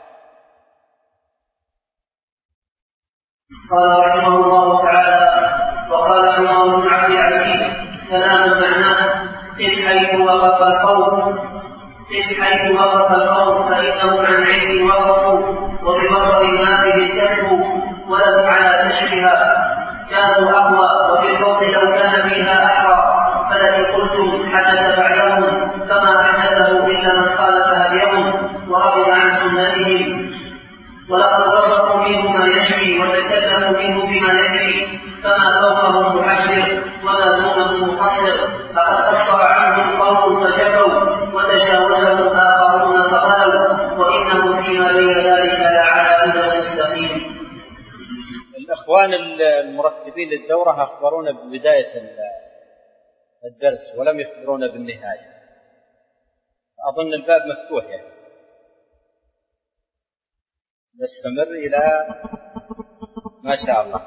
قال رحمه الله تعالى: وقال عمر بن عبد العزيز: كلام معناه: قف حيث وقف القوم، قف امشي حيث وقف القوم فإنهم عن علم وقفوا وببصر ما به استكفوا ولهم على كشفها كانوا أقوى وبالقول لو كان فيها أحرى فلئن قلتم حدث بعدهم فما حدثه إلا من خالف هديهم ورغب عن سنتهم ولقد وصفوا منه ما يشفي وتكلموا منه بما يكفي فما فوقه محسر وما دونه مقصر فقد قصر عنهم قوم فجفوا وتجاوزه آخرون فقالوا وإنه فيما بين ذلك لعلى هدى مستقيم. الإخوان المرتبين للدورة أخبرونا ببداية الدرس ولم يخبرونا بالنهاية. أظن الباب مفتوح يعني نستمر إلى ما شاء الله.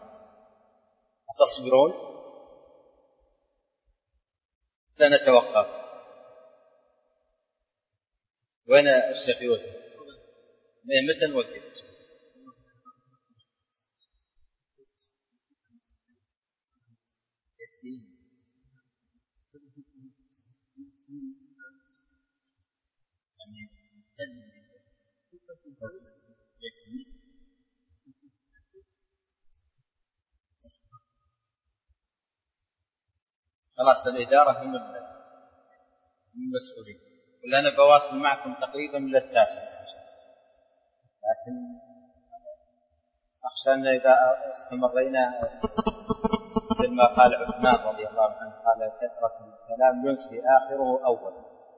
تصبرون لا نتوقف. وين الشيخ يوسف؟ متى نوقف؟ خلاص الإدارة هم المسؤولين ولا أنا بواصل معكم تقريبا للتاسع لكن أخشى أن إذا استمرينا مثل ما قال عثمان رضي الله عنه قال كثرة الكلام ينسي آخره أول.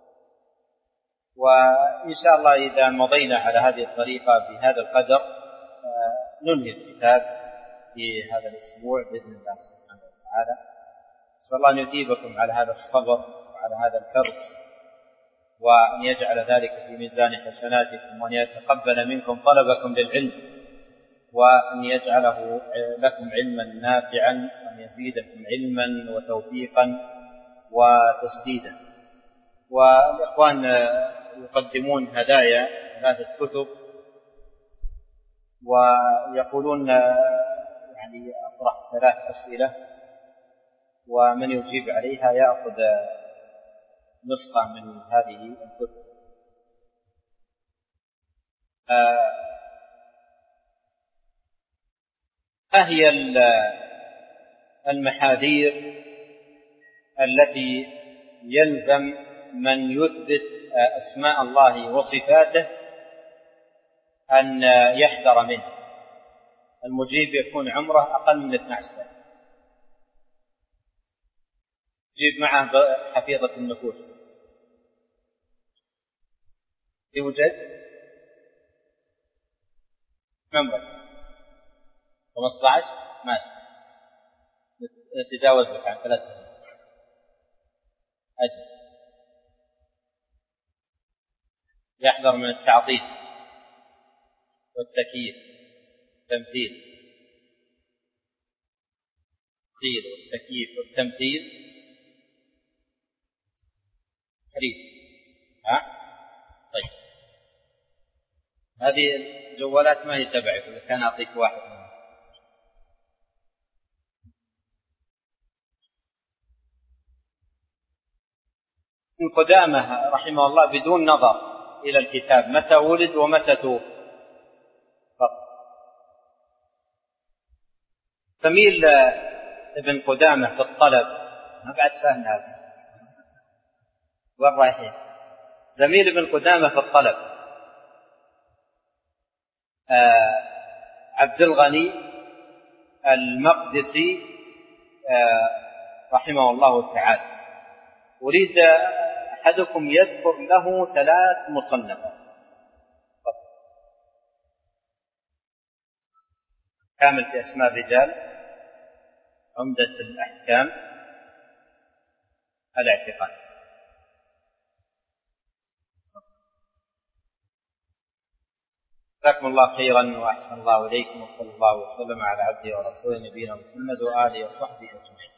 وإن شاء الله إذا مضينا على هذه الطريقة بهذا القدر ننهي الكتاب في هذا الأسبوع بإذن الله سبحانه وتعالى. أسأل الله أن يثيبكم على هذا الصبر وعلى هذا الحرص وأن يجعل ذلك في ميزان حسناتكم وأن يتقبل منكم طلبكم للعلم وأن يجعله لكم علما نافعا وأن يزيدكم علما وتوفيقا وتسديدا. والإخوان يقدمون هدايا ثلاثة كتب ويقولون يعني أطرح ثلاث أسئلة ومن يجيب عليها يأخذ نسخة من هذه الكتب. ما هي المحاذير التي يلزم من يثبت أسماء الله وصفاته أن يحذر منه؟ المجيب يكون عمره أقل من اثني عشر سنة. جيب معه حفيظة النفوس. يوجد عمرك خمسة عشر ماشي نتجاوز لك عن ثلاث سنين أجل. يحذر من التعطيل والتكييف والتمثيل التعطيل والتكييف والتمثيل حريف. ها طيب هذه الجوالات ما هي تبعك ولا كان أعطيك واحد منها؟ ابن قدامة رحمه الله بدون نظر إلى الكتاب متى ولد ومتى توفي فقط. زميل ابن قدامة في الطلب ما بعد سهل هذا وين رايحين؟ زميل ابن قدامة في الطلب آه عبد الغني المقدسي آه رحمه الله تعالى. أريد أحدكم يذكر له ثلاث مصنفات كامل في أسماء الرجال، عمدة الأحكام، الاعتقاد. جزاكم الله خيرا وأحسن الله إليكم وصلى الله وسلم على عبده ورسوله نبينا محمد وآله وصحبه أجمعين.